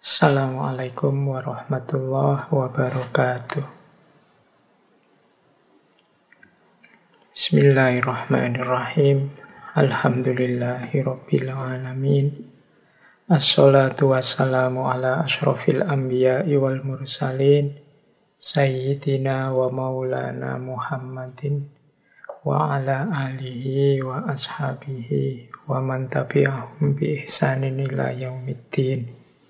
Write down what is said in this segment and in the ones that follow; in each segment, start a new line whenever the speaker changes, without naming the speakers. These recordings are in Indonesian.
Assalamualaikum warahmatullahi wabarakatuh. Bismillahirrahmanirrahim. Alhamdulillahirabbil alamin. Assalatu wassalamu ala asyrofil anbiya'i wal mursalin Sayyidina wa maulana Muhammadin wa ala alihi wa ashabihi wa man tabi'ahum bi ihsanin ila yaumiddin.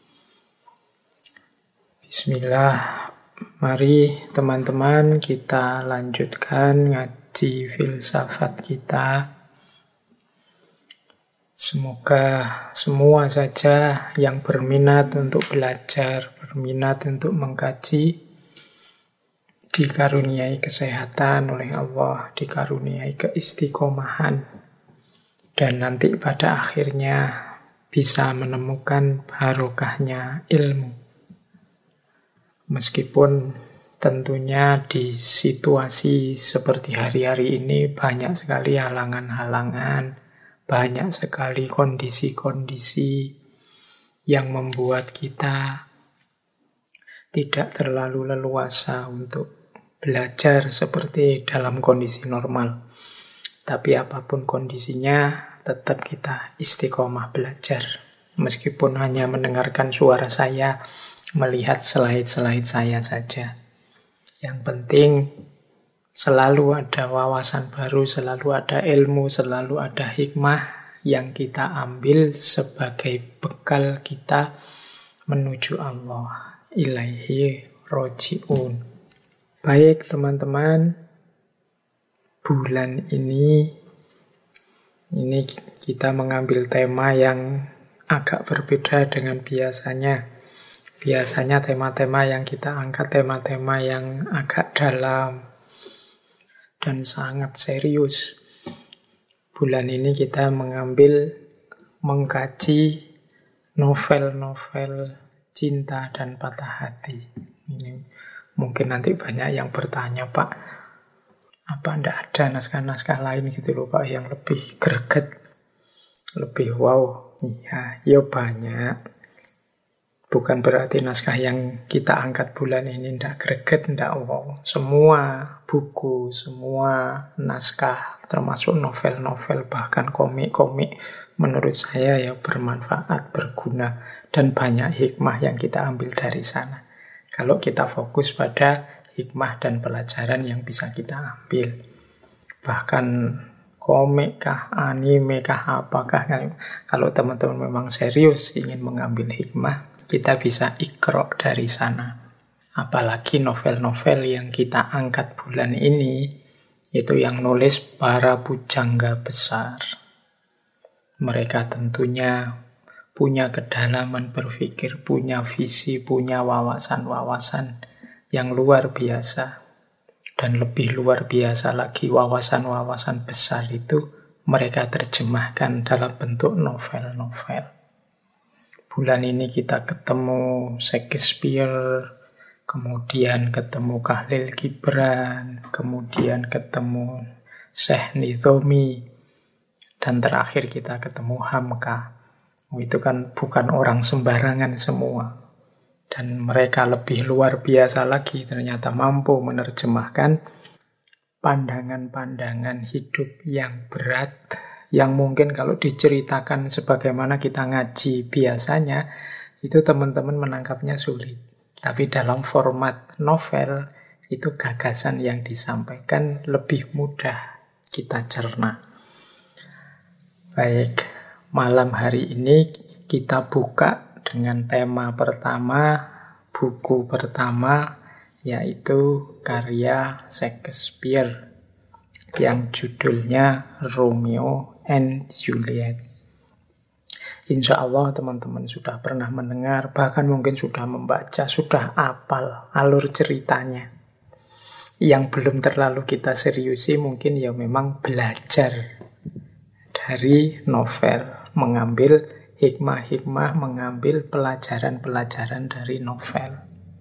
Bismillah, mari teman-teman kita lanjutkan ngaji filsafat kita. Semoga semua saja yang berminat untuk belajar, berminat untuk mengkaji, dikaruniai kesehatan oleh Allah, dikaruniai keistiqomahan, dan nanti pada akhirnya bisa menemukan barokahnya ilmu. Meskipun tentunya di situasi seperti hari-hari ini banyak sekali halangan-halangan, banyak sekali kondisi-kondisi yang membuat kita tidak terlalu leluasa untuk belajar seperti dalam kondisi normal. Tapi apapun kondisinya, tetap kita istiqomah belajar. Meskipun hanya mendengarkan suara saya, melihat slide-slide saya saja. Yang penting selalu ada wawasan baru, selalu ada ilmu, selalu ada hikmah yang kita ambil sebagai bekal kita menuju Allah. Ilaihi roji'un. Baik teman-teman, bulan ini kita mengambil tema yang agak berbeda dengan biasanya. Biasanya tema-tema yang kita angkat, tema-tema yang agak dalam dan sangat serius. Bulan ini kita mengkaji novel-novel cinta dan patah hati. Ini mungkin nanti banyak yang bertanya, Pak, apa ndak ada naskah-naskah lain gitu loh Pak, yang lebih greget, lebih wow? Ya banyak. Bukan berarti naskah yang kita angkat bulan ini ndak greget, ndak wow. Semua buku, semua naskah, termasuk novel-novel, bahkan komik-komik, menurut saya ya bermanfaat, berguna, dan banyak hikmah yang kita ambil dari sana. Kalau kita fokus pada hikmah dan pelajaran yang bisa kita ambil. Bahkan komik kah, anime kah, apakah, kalau teman-teman memang serius ingin mengambil hikmah, kita bisa iqra dari sana. Apalagi novel-novel yang kita angkat bulan ini, itu yang nulis para pujangga besar. Mereka tentunya punya kedalaman berpikir, punya visi, punya wawasan-wawasan yang luar biasa. Dan lebih luar biasa lagi, wawasan-wawasan besar itu mereka terjemahkan dalam bentuk novel-novel. Bulan ini kita ketemu Shakespeare, kemudian ketemu Khalil Gibran, kemudian ketemu Syekh Nidhomi, dan terakhir kita ketemu Hamka. Itu kan bukan orang sembarangan semua. Dan mereka lebih luar biasa lagi, ternyata mampu menerjemahkan pandangan-pandangan hidup yang berat, yang mungkin kalau diceritakan sebagaimana kita ngaji biasanya, itu teman-teman menangkapnya sulit. Tapi dalam format novel, itu gagasan yang disampaikan lebih mudah kita cerna. Baik, malam hari ini kita buka dengan tema pertama, buku pertama, yaitu karya Shakespeare yang judulnya Romeo and Juliet. Insya Allah teman-teman sudah pernah mendengar, bahkan mungkin sudah membaca, sudah hafal alur ceritanya. Yang belum terlalu kita seriusi mungkin ya memang belajar dari novel, mengambil hikmah-hikmah, mengambil pelajaran-pelajaran dari novel.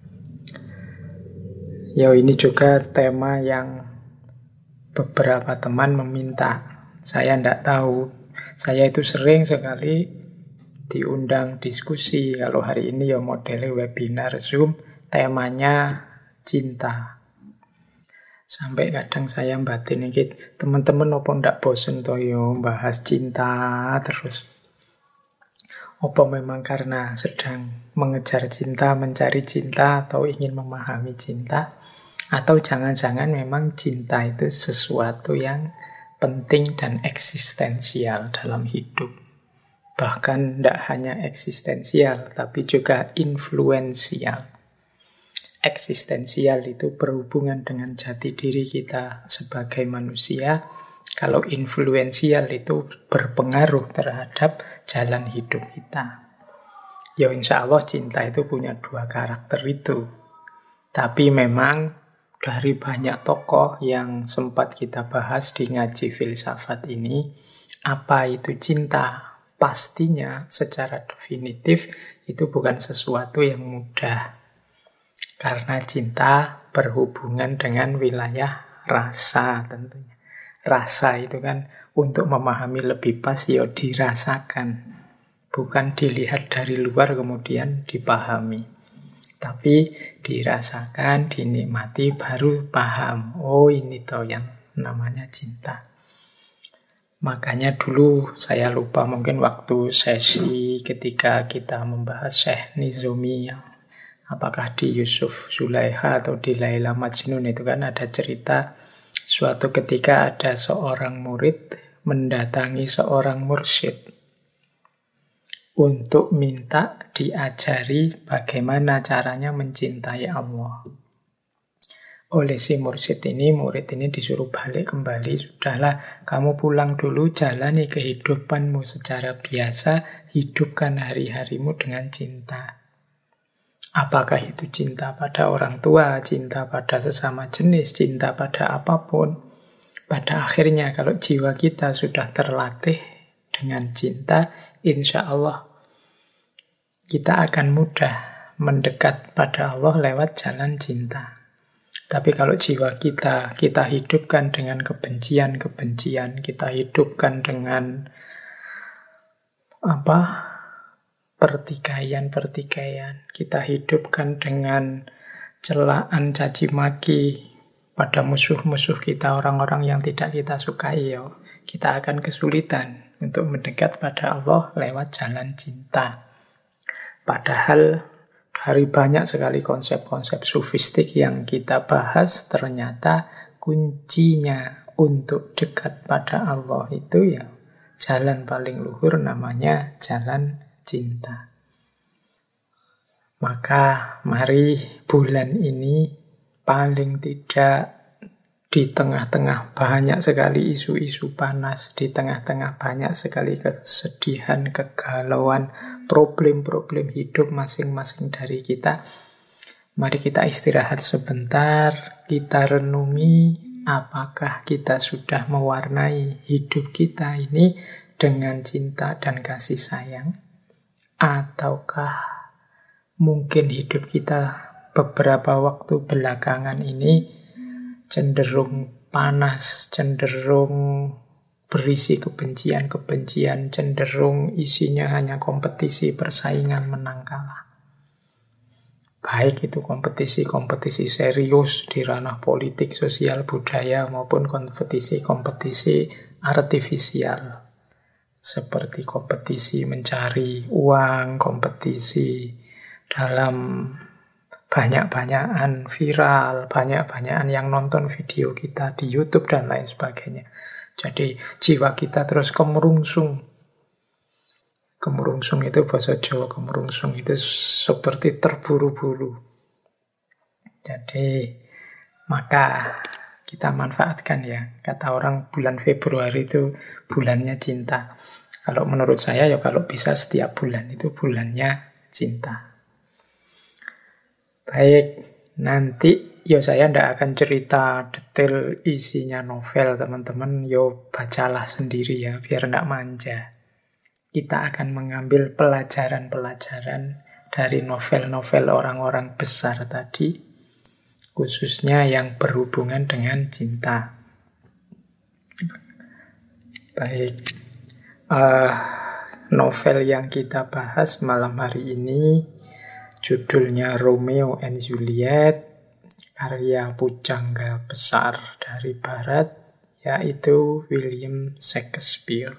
Ya ini juga tema yang beberapa teman meminta. Saya tidak tahu. Saya itu sering sekali diundang diskusi. Kalau hari ini ya modelnya webinar Zoom, temanya cinta. Sampai kadang saya batin ini, teman-teman apa ndak bosen toh yo bahas cinta terus. Apa memang karena sedang mengejar cinta, mencari cinta, atau ingin memahami cinta? Atau jangan-jangan memang cinta itu sesuatu yang penting dan eksistensial dalam hidup. Bahkan tidak hanya eksistensial, tapi juga influensial. Eksistensial itu berhubungan dengan jati diri kita sebagai manusia. Kalau influensial itu berpengaruh terhadap jalan hidup kita. Ya insya Allah cinta itu punya dua karakter itu. Tapi memang dari banyak tokoh yang sempat kita bahas di ngaji filsafat ini, apa itu cinta? Pastinya secara definitif itu bukan sesuatu yang mudah. Karena cinta berhubungan dengan wilayah rasa tentunya. Rasa itu kan untuk memahami lebih pas ya dirasakan. Bukan dilihat dari luar kemudian dipahami. Tapi dirasakan, dinikmati, baru paham. Oh ini toh yang namanya cinta. Makanya dulu saya lupa mungkin waktu sesi ketika kita membahas Syekh Nizami, apakah di Yusuf Zulaikha atau di Laila Majnun, itu kan ada cerita suatu ketika ada seorang murid mendatangi seorang mursyid untuk minta diajari bagaimana caranya mencintai Allah. Oleh si murid ini disuruh balik kembali. Sudahlah, kamu pulang dulu, jalani kehidupanmu secara biasa, hidupkan hari-harimu dengan cinta. Apakah itu cinta pada orang tua, cinta pada sesama jenis, cinta pada apapun. Pada akhirnya kalau jiwa kita sudah terlatih dengan cinta, insya Allah kita akan mudah mendekat pada Allah lewat jalan cinta. Tapi kalau jiwa kita hidupkan dengan kebencian-kebencian, kita hidupkan dengan pertikaian-pertikaian, kita hidupkan dengan celaan caci maki pada musuh-musuh kita, orang-orang yang tidak kita sukai, kita akan kesulitan untuk mendekat pada Allah lewat jalan cinta. Padahal dari banyak sekali konsep-konsep sufistik yang kita bahas, ternyata kuncinya untuk dekat pada Allah itu ya jalan paling luhur, namanya jalan cinta. Maka mari bulan ini paling tidak di tengah-tengah banyak sekali isu-isu panas, di tengah-tengah banyak sekali kesedihan, kegalauan, problem-problem hidup masing-masing dari kita, mari kita istirahat sebentar, kita renungi apakah kita sudah mewarnai hidup kita ini dengan cinta dan kasih sayang, ataukah mungkin hidup kita beberapa waktu belakangan ini cenderung panas, cenderung berisi kebencian-kebencian, cenderung isinya hanya kompetisi, persaingan, menang kalah. Baik itu kompetisi-kompetisi serius di ranah politik, sosial, budaya, maupun kompetisi-kompetisi artifisial. Seperti kompetisi mencari uang, kompetisi dalam banyak-banyakan viral, banyak-banyakan yang nonton video kita di YouTube dan lain sebagainya. Jadi jiwa kita terus kemerungsung. Kemerungsung itu bahasa Jawa, kemerungsung itu seperti terburu-buru. Jadi maka kita manfaatkan ya. Kata orang bulan Februari itu bulannya cinta. Kalau menurut saya ya kalau bisa setiap bulan itu bulannya cinta. Baik, nanti saya tidak akan cerita detail isinya novel, teman-teman. Bacalah sendiri ya, biar tidak manja. Kita akan mengambil pelajaran-pelajaran dari novel-novel orang-orang besar tadi, khususnya yang berhubungan dengan cinta. Baik, novel yang kita bahas malam hari ini judulnya Romeo and Juliet, karya pujangga besar dari Barat, yaitu William Shakespeare.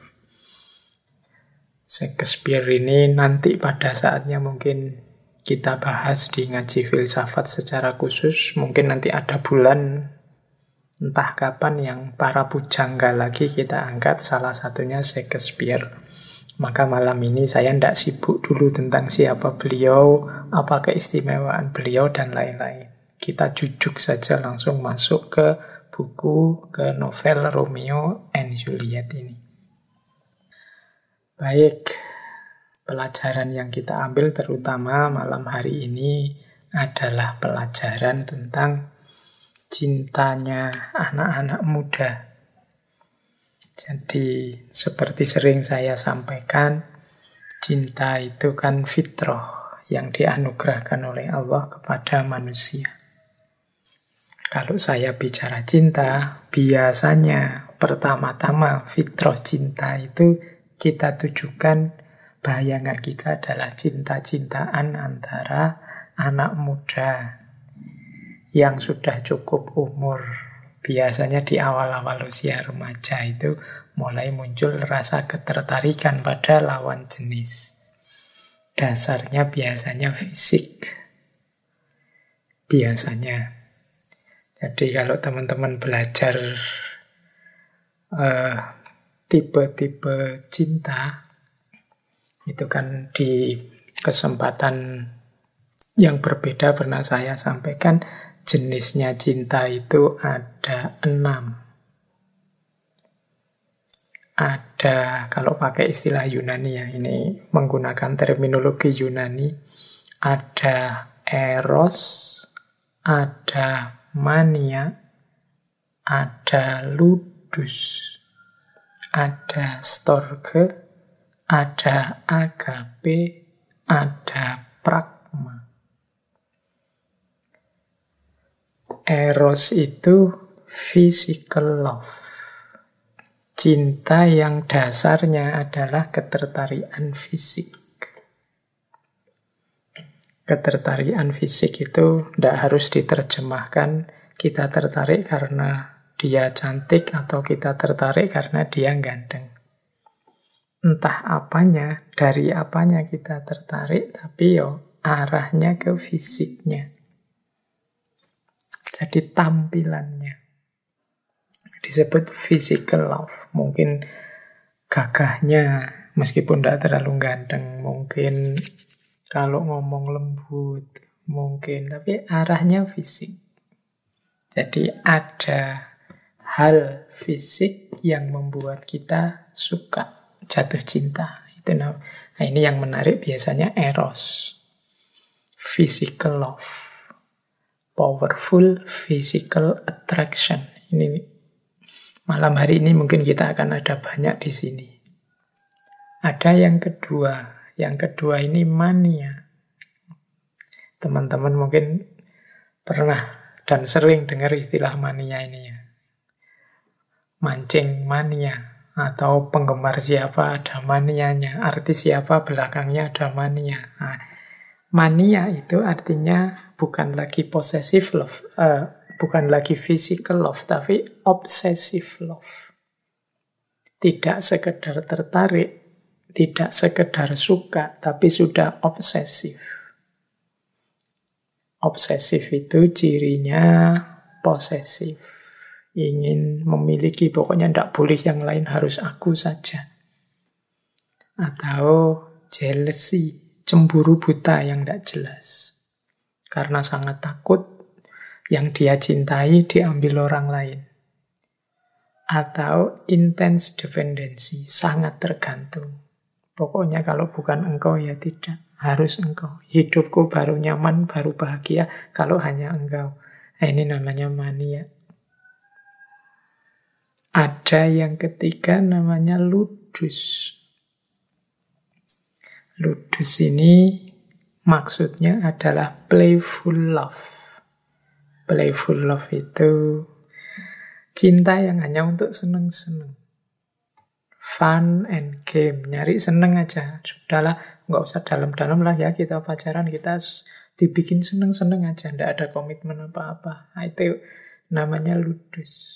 Shakespeare ini nanti pada saatnya mungkin kita bahas di ngaji filsafat secara khusus. Mungkin nanti ada bulan, entah kapan, yang para pujangga lagi kita angkat, salah satunya Shakespeare. Maka malam ini saya tidak sibuk dulu tentang siapa beliau, apa keistimewaan beliau, dan lain-lain. Kita jujuk saja langsung masuk ke buku, ke novel Romeo and Juliet ini. Baik, pelajaran yang kita ambil terutama malam hari ini adalah pelajaran tentang cintanya anak-anak muda. Jadi seperti sering saya sampaikan, cinta itu kan fitrah yang dianugerahkan oleh Allah kepada manusia. Kalau saya bicara cinta, biasanya pertama-tama fitrah cinta itu kita tujukan, bayangan kita adalah cinta-cintaan antara anak muda yang sudah cukup umur. Biasanya di awal-awal usia remaja itu mulai muncul rasa ketertarikan pada lawan jenis. Dasarnya biasanya fisik. Biasanya. Jadi kalau teman-teman belajar tipe-tipe cinta, itu kan di kesempatan yang berbeda pernah saya sampaikan, jenisnya cinta itu ada 6. Ada, kalau pakai istilah Yunani ya, ini menggunakan terminologi Yunani, ada eros, ada mania, ada ludus, ada storge, ada agape, ada pragma. Eros itu physical love. Cinta yang dasarnya adalah ketertarikan fisik. Ketertarikan fisik itu tidak harus diterjemahkan kita tertarik karena dia cantik atau kita tertarik karena dia ganteng. Entah apanya, dari apanya kita tertarik, tapi arahnya ke fisiknya. Jadi tampilannya disebut physical love. Mungkin gagahnya meskipun tidak terlalu ganteng, mungkin kalau ngomong lembut, mungkin, tapi arahnya fisik. Jadi ada hal fisik yang membuat kita suka, jatuh cinta. Nah, ini yang menarik biasanya eros, physical love. Powerful physical attraction. Ini malam hari ini mungkin kita akan ada banyak di sini. Ada yang kedua. Yang kedua ini mania. Teman-teman mungkin pernah dan sering dengar istilah mania ini ya. Mancing mania. Atau penggemar siapa ada manianya. Artis siapa belakangnya ada mania. Nah, mania itu artinya bukan lagi possessive love, bukan lagi physical love, tapi obsessive love. Tidak sekedar tertarik, tidak sekedar suka, tapi sudah obsesif. Obsesif itu cirinya posesif. Ingin memiliki, pokoknya tidak boleh yang lain, harus aku saja. Atau jealousy, cemburu buta yang tidak jelas. Karena sangat takut yang dia cintai diambil orang lain. Atau intense dependency, sangat tergantung. Pokoknya kalau bukan engkau ya tidak, harus engkau. Hidupku baru nyaman, baru bahagia kalau hanya engkau. Nah, ini namanya mania. Ada yang ketiga namanya ludus. Ludus ini maksudnya adalah playful love. Playful love itu cinta yang hanya untuk senang-senang. fun and game. Nyari seneng aja. Sudahlah, nggak usah dalam-dalam lah ya kita pacaran. Kita dibikin seneng-seneng aja. Nggak ada komitmen apa-apa. Nah, itu namanya ludus.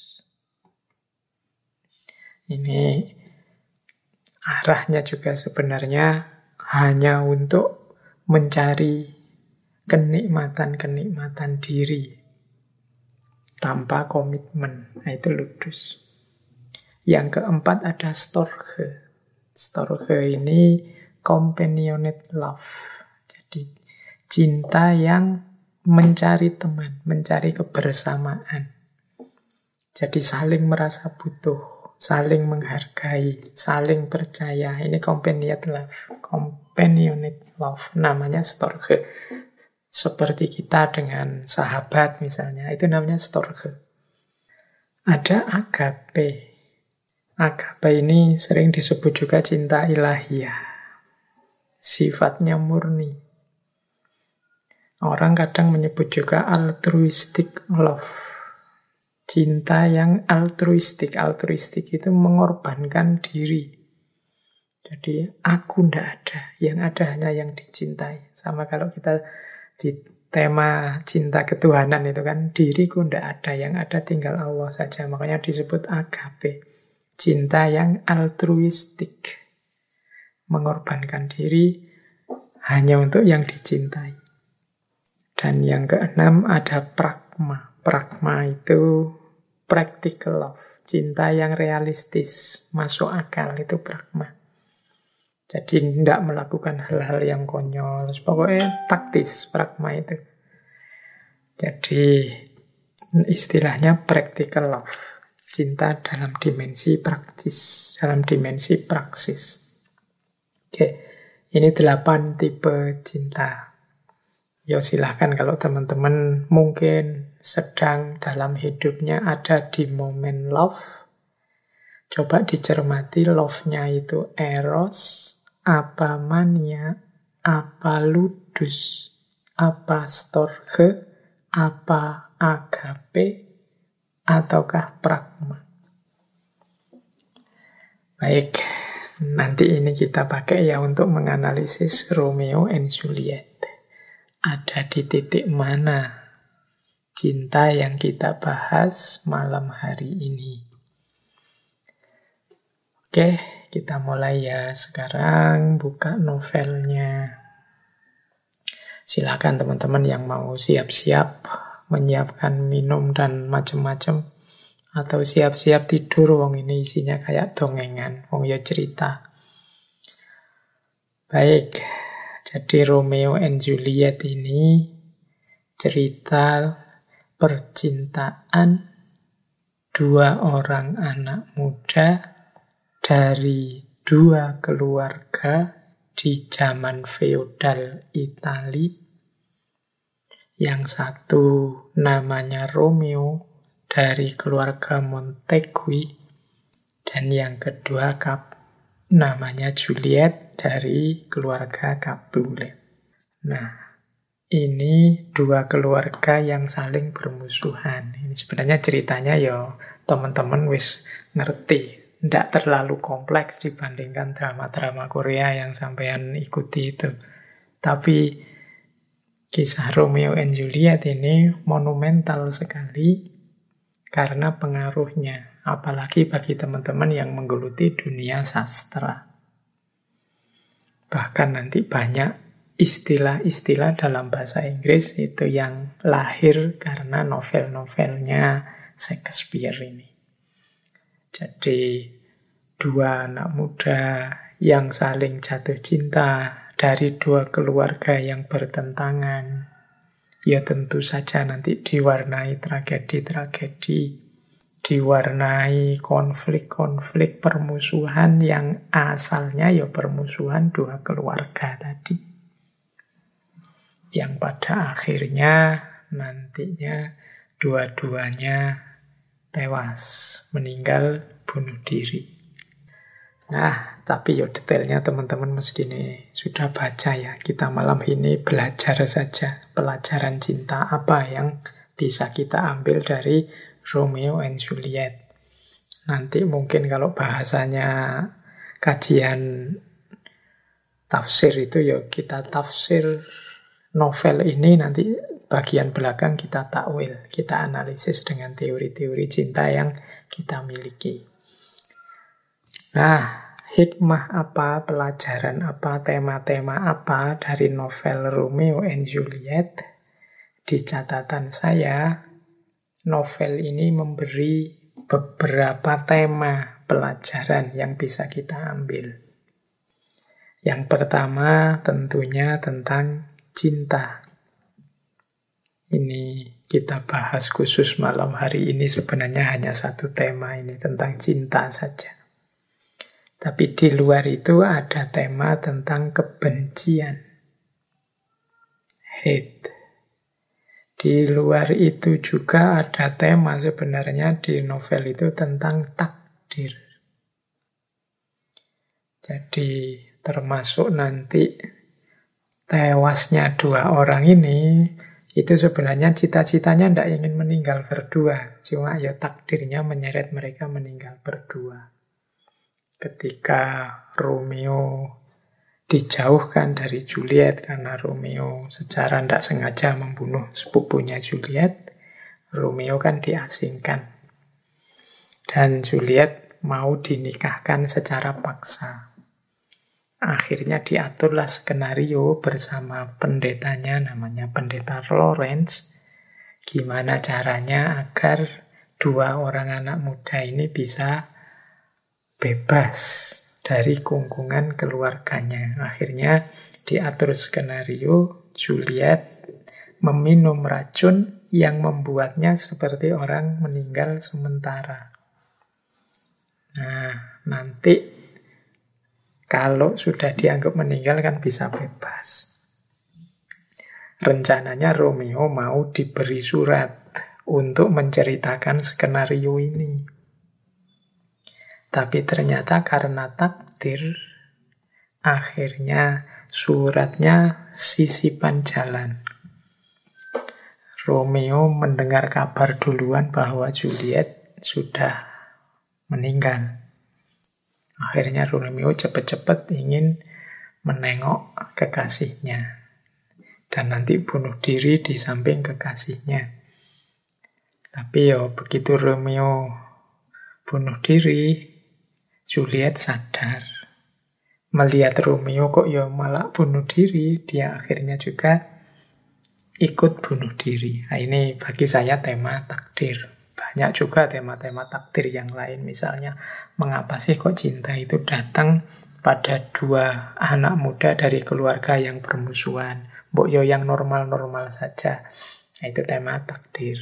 Ini arahnya juga sebenarnya hanya untuk mencari kenikmatan-kenikmatan diri tanpa komitmen. Nah, itu ludus. Yang keempat ada storge. Storge ini companionate love. Jadi cinta yang mencari teman, mencari kebersamaan. Jadi saling merasa butuh, saling menghargai, saling percaya. Ini companionate love. Companionate love namanya storge. Seperti kita dengan sahabat misalnya, itu namanya storge. Ada agape. Agape ini sering disebut juga cinta ilahiyah. Sifatnya murni. Orang kadang menyebut juga altruistic love. Cinta yang altruistik. Altruistik itu mengorbankan diri. Jadi aku ndak ada. Yang ada hanya yang dicintai. Sama kalau kita di tema cinta ketuhanan itu kan, diriku ndak ada, yang ada tinggal Allah saja. Makanya disebut agape. Cinta yang altruistik. Mengorbankan diri hanya untuk yang dicintai. Dan yang keenam ada pragma. Pragma itu practical love. Cinta yang realistis, masuk akal, itu pragma. Jadi tidak melakukan hal-hal yang konyol. Pokoknya taktis, pragma itu. Jadi istilahnya practical love. Cinta dalam dimensi praktis, dalam dimensi praksis. Oke, ini 8 tipe cinta. Ya silahkan kalau teman-teman mungkin sedang dalam hidupnya ada di momen love. Coba dicermati love-nya itu eros, apa mania, apa ludus, apa storge, apa agape, ataukah pragma. Baik, nanti ini kita pakai ya untuk menganalisis Romeo and Juliet. Ada di titik mana cinta yang kita bahas malam hari ini. Oke, kita mulai ya. Sekarang buka novelnya. Silakan teman-teman yang mau siap-siap menyiapkan minum dan macam-macam, atau siap-siap tidur. Wong ini isinya kayak dongengan, wong ya cerita. Baik, jadi Romeo and Juliet ini cerita percintaan dua orang anak muda dari dua keluarga di zaman feodal Italia. Yang satu namanya Romeo dari keluarga Montegui, dan yang kedua namanya Juliet dari keluarga Capulet. Nah, ini dua keluarga yang saling bermusuhan. Ini sebenarnya ceritanya ya teman-teman wis ngerti. Tidak terlalu kompleks dibandingkan drama-drama Korea yang sampean ikuti itu. Tapi kisah Romeo and Juliet ini monumental sekali karena pengaruhnya. Apalagi bagi teman-teman yang menggeluti dunia sastra. Bahkan nanti banyak istilah-istilah dalam bahasa Inggris itu yang lahir karena novel-novelnya Shakespeare ini. Jadi dua anak muda yang saling jatuh cinta dari dua keluarga yang bertentangan. Ya tentu saja nanti diwarnai tragedi-tragedi, diwarnai konflik-konflik permusuhan yang asalnya ya permusuhan dua keluarga tadi. Yang pada akhirnya nantinya dua-duanya tewas, meninggal, bunuh diri. Nah, tapi ya detailnya teman-teman mesti ini sudah baca ya. Kita malam ini belajar saja pelajaran cinta apa yang bisa kita ambil dari Romeo and Juliet. Nanti mungkin kalau bahasanya kajian tafsir itu ya kita tafsir novel ini, nanti bagian belakang kita takwil, kita analisis dengan teori-teori cinta yang kita miliki. Nah, hikmah apa, pelajaran apa, tema-tema apa dari novel Romeo and Juliet? Di catatan saya, novel ini memberi beberapa tema pelajaran yang bisa kita ambil. Yang pertama tentunya tentang cinta. Ini kita bahas khusus malam hari ini, sebenarnya hanya satu tema ini, tentang cinta saja. Tapi di luar itu ada tema tentang kebencian. Hate. Di luar itu juga ada tema sebenarnya di novel itu tentang takdir. Jadi termasuk nanti tewasnya dua orang ini, itu sebenarnya cita-citanya tidak ingin meninggal berdua. Cuma ya takdirnya menyeret mereka meninggal berdua. Ketika Romeo dijauhkan dari Juliet karena Romeo secara tidak sengaja membunuh sepupunya Juliet, Romeo kan diasingkan. Dan Juliet mau dinikahkan secara paksa. Akhirnya diaturlah skenario bersama pendetanya, namanya pendeta Lawrence, gimana caranya agar dua orang anak muda ini bisa bebas dari kungkungan keluarganya. Akhirnya diatur skenario Juliet meminum racun yang membuatnya seperti orang meninggal sementara. Nah, nanti kalau sudah dianggap meninggal kan bisa bebas. Rencananya Romeo mau diberi surat untuk menceritakan skenario ini. Tapi ternyata karena takdir, akhirnya suratnya sisipan jalan. Romeo mendengar kabar duluan bahwa Juliet sudah meninggal. Akhirnya Romeo cepat-cepat ingin menengok kekasihnya. Dan nanti bunuh diri di samping kekasihnya. Tapi ya begitu Romeo bunuh diri, Juliet sadar. Melihat Romeo kok ya malah bunuh diri, dia akhirnya juga ikut bunuh diri. Nah, ini bagi saya tema takdir. Banyak juga tema-tema takdir yang lain. Misalnya, mengapa sih kok cinta itu datang pada dua anak muda dari keluarga yang bermusuhan? Mbok yo yang normal-normal saja. Nah, itu tema takdir.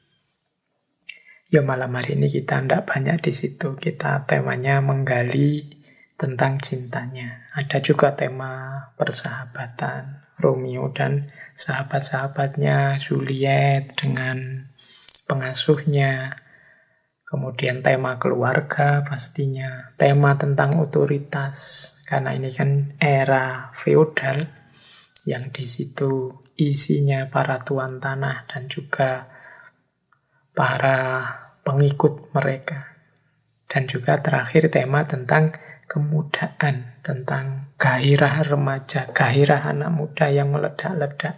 Ya malam hari ini kita tidak banyak di situ. Kita temanya menggali tentang cintanya. Ada juga tema persahabatan. Romeo dan sahabat-sahabatnya, Juliet dengan pengasuhnya. Kemudian tema keluarga pastinya. Tema tentang otoritas. Karena ini kan era feodal yang di situ isinya para tuan tanah dan juga para pengikut mereka. Dan juga terakhir tema tentang kemudaan, tentang gairah remaja, gairah anak muda yang meledak-ledak.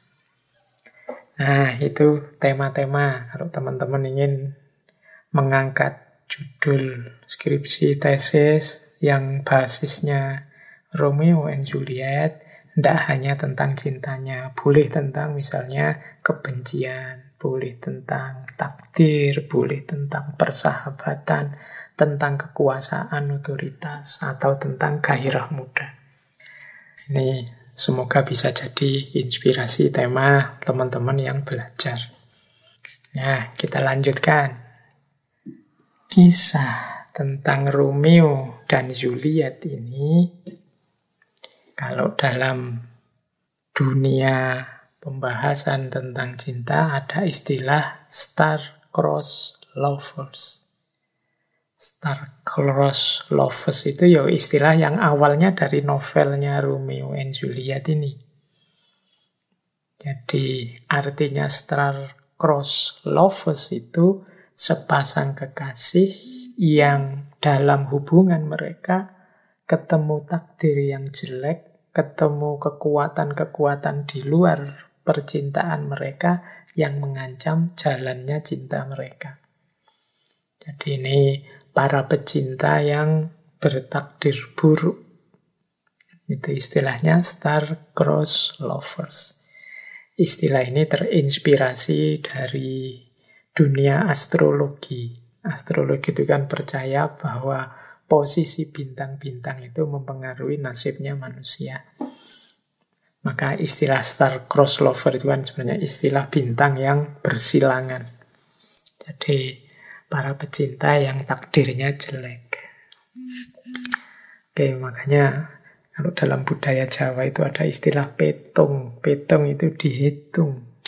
Nah, itu tema-tema kalau teman-teman ingin mengangkat judul skripsi tesis yang basisnya Romeo and Juliet, tidak hanya tentang cintanya, boleh tentang misalnya kebencian, boleh tentang takdir, boleh tentang persahabatan, tentang kekuasaan otoritas, atau tentang gairah muda. Ini semoga bisa jadi inspirasi tema teman-teman yang belajar. Nah, kita lanjutkan. Kisah tentang Romeo dan Juliet ini, kalau dalam dunia pembahasan tentang cinta ada istilah star-crossed lovers. Star-crossed lovers itu ya istilah yang awalnya dari novelnya Romeo and Juliet ini. Jadi artinya star-crossed lovers itu sepasang kekasih yang dalam hubungan mereka ketemu takdir yang jelek, ketemu kekuatan-kekuatan di luar percintaan mereka yang mengancam jalannya cinta mereka. Jadi ini para pecinta yang bertakdir buruk. Itu istilahnya star-crossed lovers. Istilah ini terinspirasi dari dunia astrologi. Astrologi itu kan percaya bahwa posisi bintang-bintang itu mempengaruhi nasibnya manusia. Maka istilah star-crossed lover itu kan sebenarnya istilah bintang yang bersilangan. Jadi para pecinta yang takdirnya jelek. Oke, makanya kalau dalam budaya Jawa itu ada istilah petung. Petung itu dihitung.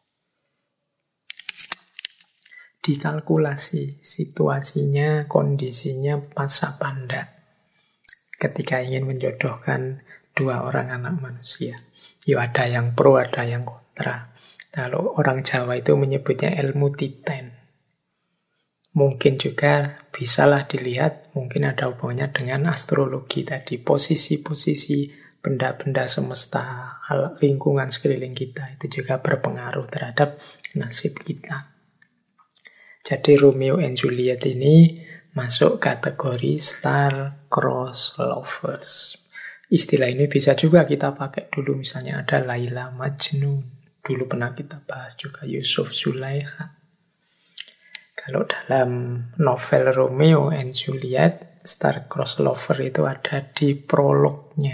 Dikalkulasi situasinya, kondisinya pas apa enggak. Ketika ingin menjodohkan dua orang anak manusia. Ya ada yang pro, ada yang kontra. Kalau orang Jawa itu menyebutnya ilmu titen. Mungkin juga bisalah dilihat, mungkin ada hubungannya dengan astrologi tadi. Posisi-posisi benda-benda semesta, lingkungan sekeliling kita itu juga berpengaruh terhadap nasib kita. Jadi Romeo and Juliet ini masuk kategori star-crossed lovers. Istilah ini bisa juga kita pakai dulu, misalnya ada Laila Majnun. Dulu pernah kita bahas juga Yusuf Zulaikha. Kalau dalam novel Romeo and Juliet, star-crossed lover itu ada di prolognya.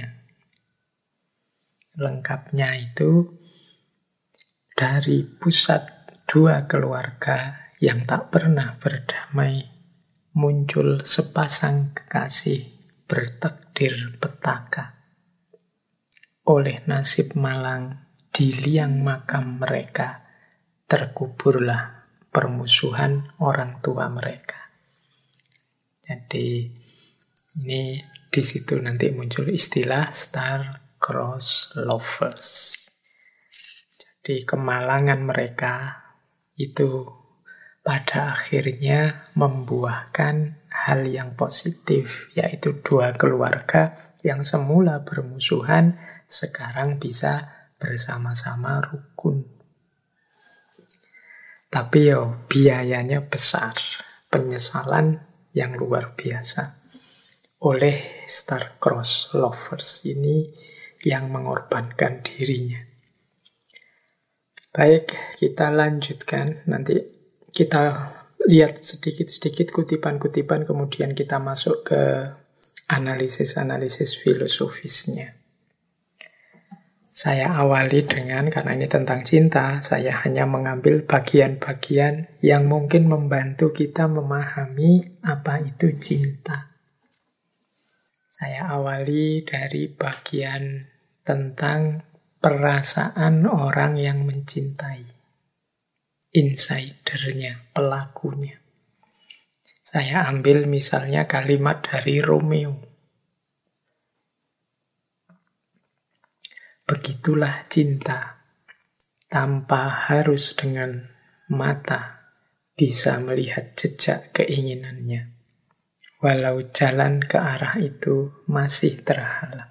Lengkapnya itu dari pusat dua keluarga yang tak pernah berdamai, muncul sepasang kekasih bertakdir petaka. Oleh nasib malang di liang makam mereka, terkuburlah permusuhan orang tua mereka. Jadi ini di situ nanti muncul istilah star-crossed lovers. Jadi kemalangan mereka itu pada akhirnya membuahkan hal yang positif, yaitu dua keluarga yang semula bermusuhan sekarang bisa bersama-sama rukun. Tapi biayanya besar, penyesalan yang luar biasa. Oleh star-crossed lovers ini yang mengorbankan dirinya. Baik, kita lanjutkan. Nanti kita lihat sedikit-sedikit kutipan-kutipan, kemudian kita masuk ke analisis-analisis filosofisnya. Saya awali dengan, karena ini tentang cinta, saya hanya mengambil bagian-bagian yang mungkin membantu kita memahami apa itu cinta. Saya awali dari bagian tentang perasaan orang yang mencintai. Insidernya, pelakunya. Saya ambil misalnya kalimat dari Romeo. Begitulah cinta, tanpa harus dengan mata bisa melihat jejak keinginannya, walau jalan ke arah itu masih terhalang.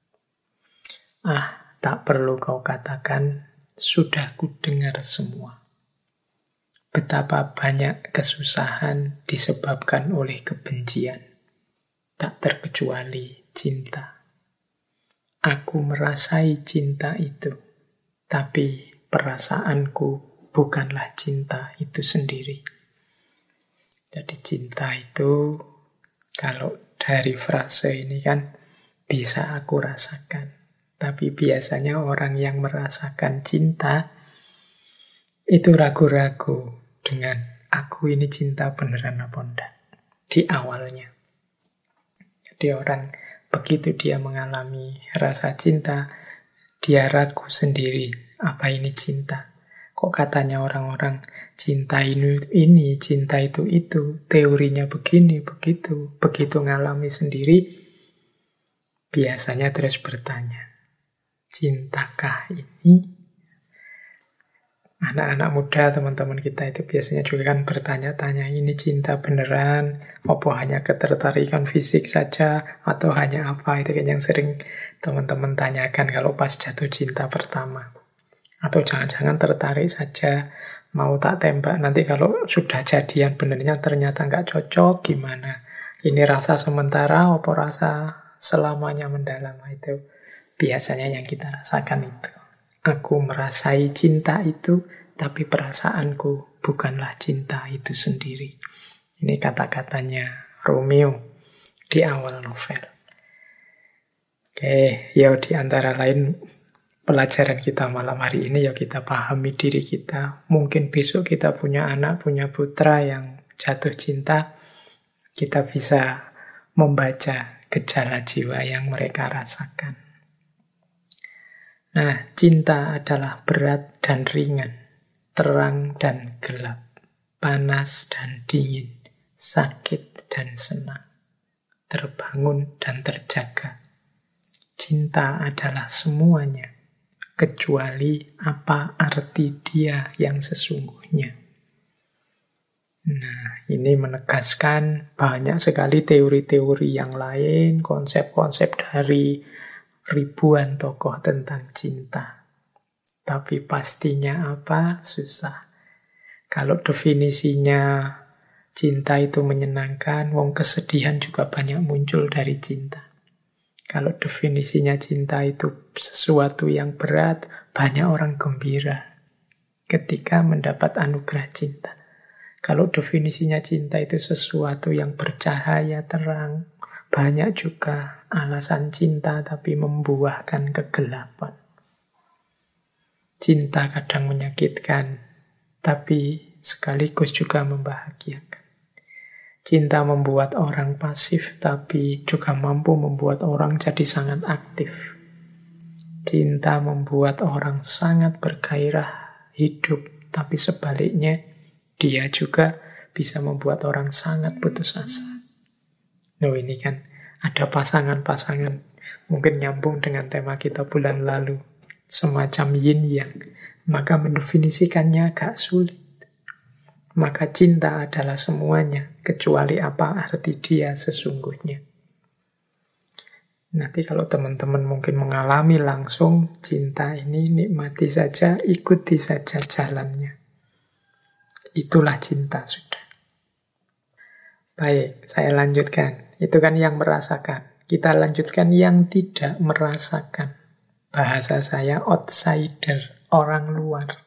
Ah, tak perlu kau katakan, sudah kudengar semua. Betapa banyak kesusahan disebabkan oleh kebencian, tak terkecuali cinta. Aku merasai cinta itu, tapi perasaanku bukanlah cinta itu sendiri. Jadi cinta itu, kalau dari frase ini kan, bisa aku rasakan. Tapi biasanya orang yang merasakan cinta, itu ragu-ragu dengan aku ini cinta beneran apa enggak di awalnya. Jadi orang begitu dia mengalami rasa cinta, dia ragu sendiri, apa ini cinta? Kok katanya orang-orang cinta ini, cinta itu, teorinya begini, begitu. Begitu ngalami sendiri, biasanya terus bertanya, cintakah ini? Anak-anak muda, teman-teman kita itu biasanya juga kan bertanya-tanya, ini cinta beneran, apa hanya ketertarikan fisik saja, atau hanya apa, itu kan yang sering teman-teman tanyakan kalau pas jatuh cinta pertama. Atau jangan-jangan tertarik saja, mau tak tembak, nanti kalau sudah jadian benernya ternyata nggak cocok, gimana? Ini rasa sementara, apa rasa selamanya mendalam, itu biasanya yang kita rasakan itu. Aku merasai cinta itu, tapi perasaanku bukanlah cinta itu sendiri. Ini kata-katanya Romeo di awal novel. Oke, ya di antara lain pelajaran kita malam hari ini ya kita pahami diri kita. Mungkin besok kita punya anak, punya putra yang jatuh cinta, kita bisa membaca gejala jiwa yang mereka rasakan. Nah, cinta adalah berat dan ringan, terang dan gelap, panas dan dingin, sakit dan senang, terbangun dan terjaga. Cinta adalah semuanya, kecuali apa arti dia yang sesungguhnya. Nah, ini menegaskan banyak sekali teori-teori yang lain, konsep-konsep dari ribuan tokoh tentang cinta. Tapi pastinya apa? Susah. Kalau definisinya cinta itu menyenangkan, wong kesedihan juga banyak muncul dari cinta. Kalau definisinya cinta itu sesuatu yang berat, banyak orang gembira ketika mendapat anugerah cinta. Kalau definisinya cinta itu sesuatu yang bercahaya, terang, banyak juga alasan cinta tapi membuahkan kegelapan. Cinta kadang menyakitkan, tapi sekaligus juga membahagiakan. Cinta membuat orang pasif, tapi juga mampu membuat orang jadi sangat aktif. Cinta membuat orang sangat bergairah hidup, tapi sebaliknya dia juga bisa membuat orang sangat putus asa. Nah, ini kan ada pasangan-pasangan, mungkin nyambung dengan tema kita bulan lalu, semacam yin yang, maka mendefinisikannya agak sulit. Maka cinta adalah semuanya, kecuali apa arti dia sesungguhnya. Nanti kalau teman-teman mungkin mengalami langsung cinta ini, nikmati saja, ikuti saja jalannya. Itulah cinta sudah. Baik, saya lanjutkan. Itu kan yang merasakan. Kita lanjutkan yang tidak merasakan. Bahasa saya outsider, orang luar.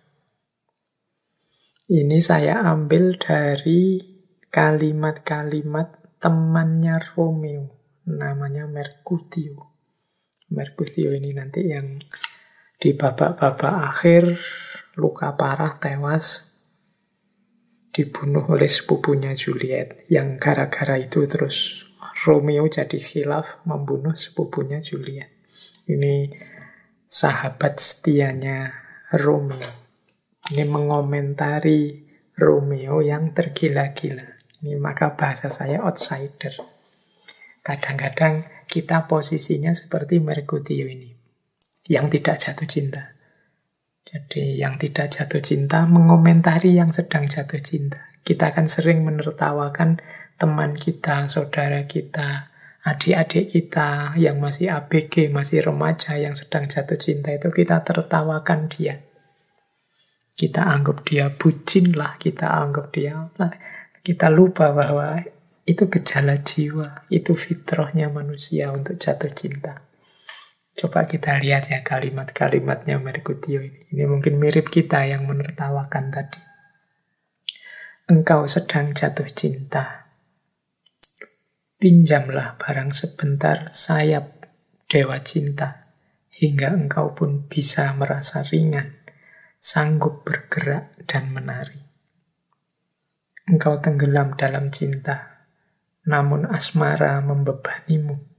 Ini saya ambil dari kalimat-kalimat temannya Romeo. Namanya Mercutio. Mercutio ini nanti yang di babak-babak akhir luka parah, tewas, dibunuh oleh sepupunya Juliet, yang gara-gara itu terus Romeo jadi khilaf membunuh sepupunya Juliet. Ini sahabat setianya Romeo. Ini mengomentari Romeo yang tergila-gila. Ini maka bahasa saya outsider. Kadang-kadang kita posisinya seperti Mercutio ini, yang tidak jatuh cinta. Jadi yang tidak jatuh cinta mengomentari yang sedang jatuh cinta. Kita akan sering menertawakan teman kita, saudara kita, adik-adik kita yang masih ABG, masih remaja, yang sedang jatuh cinta itu kita tertawakan dia. Kita anggap dia bucin lah, kita anggap dia apa. Kita lupa bahwa itu gejala jiwa, itu fitrahnya manusia untuk jatuh cinta. Coba kita lihat ya kalimat-kalimatnya Mercutio ini. Ini mungkin mirip kita yang menertawakan tadi. Engkau sedang jatuh cinta. Pinjamlah barang sebentar sayap dewa cinta, hingga engkau pun bisa merasa ringan, sanggup bergerak dan menari. Engkau tenggelam dalam cinta, namun asmara membebanimu.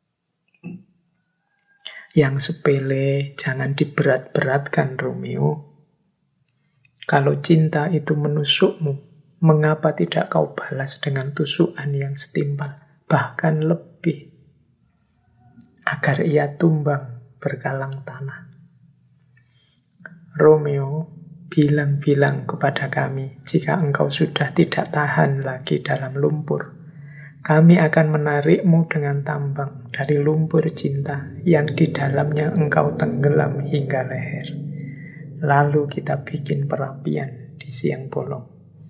Yang sepele jangan diberat-beratkan, Romeo. Kalau cinta itu menusukmu, mengapa tidak kau balas dengan tusukan yang setimpal, bahkan lebih, agar ia tumbang berkalang tanah. Romeo, bilang-bilang kepada kami, jika engkau sudah tidak tahan lagi dalam lumpur, kami akan menarikmu dengan tambang dari lumpur cinta yang di dalamnya engkau tenggelam hingga leher. Lalu kita bikin perapian di siang bolong.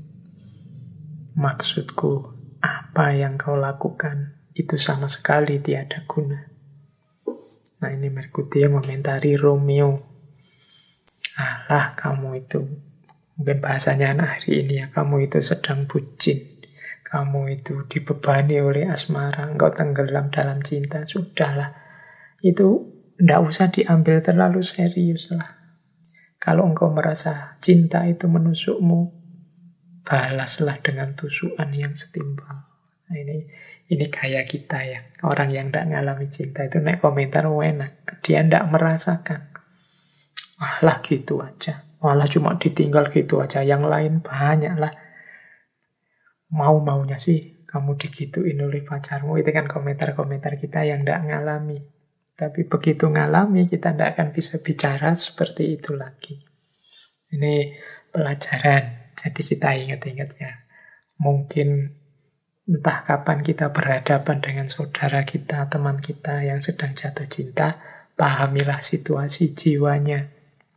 Maksudku, apa yang kau lakukan itu sama sekali tiada guna. Nah, ini Merkutio komentari Romeo. Alah, kamu itu, mungkin bahasanya anak hari ini ya, kamu itu sedang bucin. Kamu itu dibebani oleh asmara, engkau tenggelam dalam cinta. Sudahlah, itu ndak usah diambil terlalu serius lah. Kalau engkau merasa cinta itu menusukmu, balaslah dengan tusukan yang setimpal. Nah, ini gaya kita ya. Orang yang tidak ngalami cinta itu naik komentar enak. Dia tidak merasakan. Alah gitu aja. Malah cuma ditinggal gitu aja. Yang lain banyak lah. Mau-maunya sih kamu digituin oleh pacarmu. Itu kan komentar-komentar kita yang tidak ngalami. Tapi begitu ngalami kita tidak akan bisa bicara seperti itu lagi. Ini pelajaran. Jadi kita ingat-ingat ya. Mungkin entah kapan kita berhadapan dengan saudara kita, teman kita yang sedang jatuh cinta, pahamilah situasi jiwanya.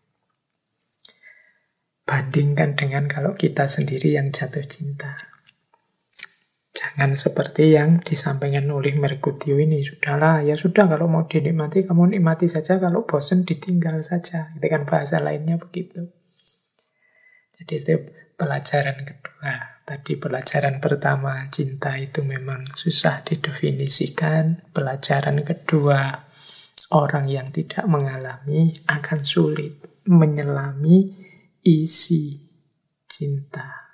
Bandingkan dengan kalau kita sendiri yang jatuh cinta. Jangan seperti yang disampaikan oleh Merkutio ini. Sudahlah, ya sudah, kalau mau dinikmati, kamu nikmati saja. Kalau bosan, ditinggal saja. Itu kan bahasa lainnya begitu. Jadi itu pelajaran kedua. Tadi pelajaran pertama, cinta itu memang susah didefinisikan. Pelajaran kedua, orang yang tidak mengalami akan sulit menyelami isi cinta.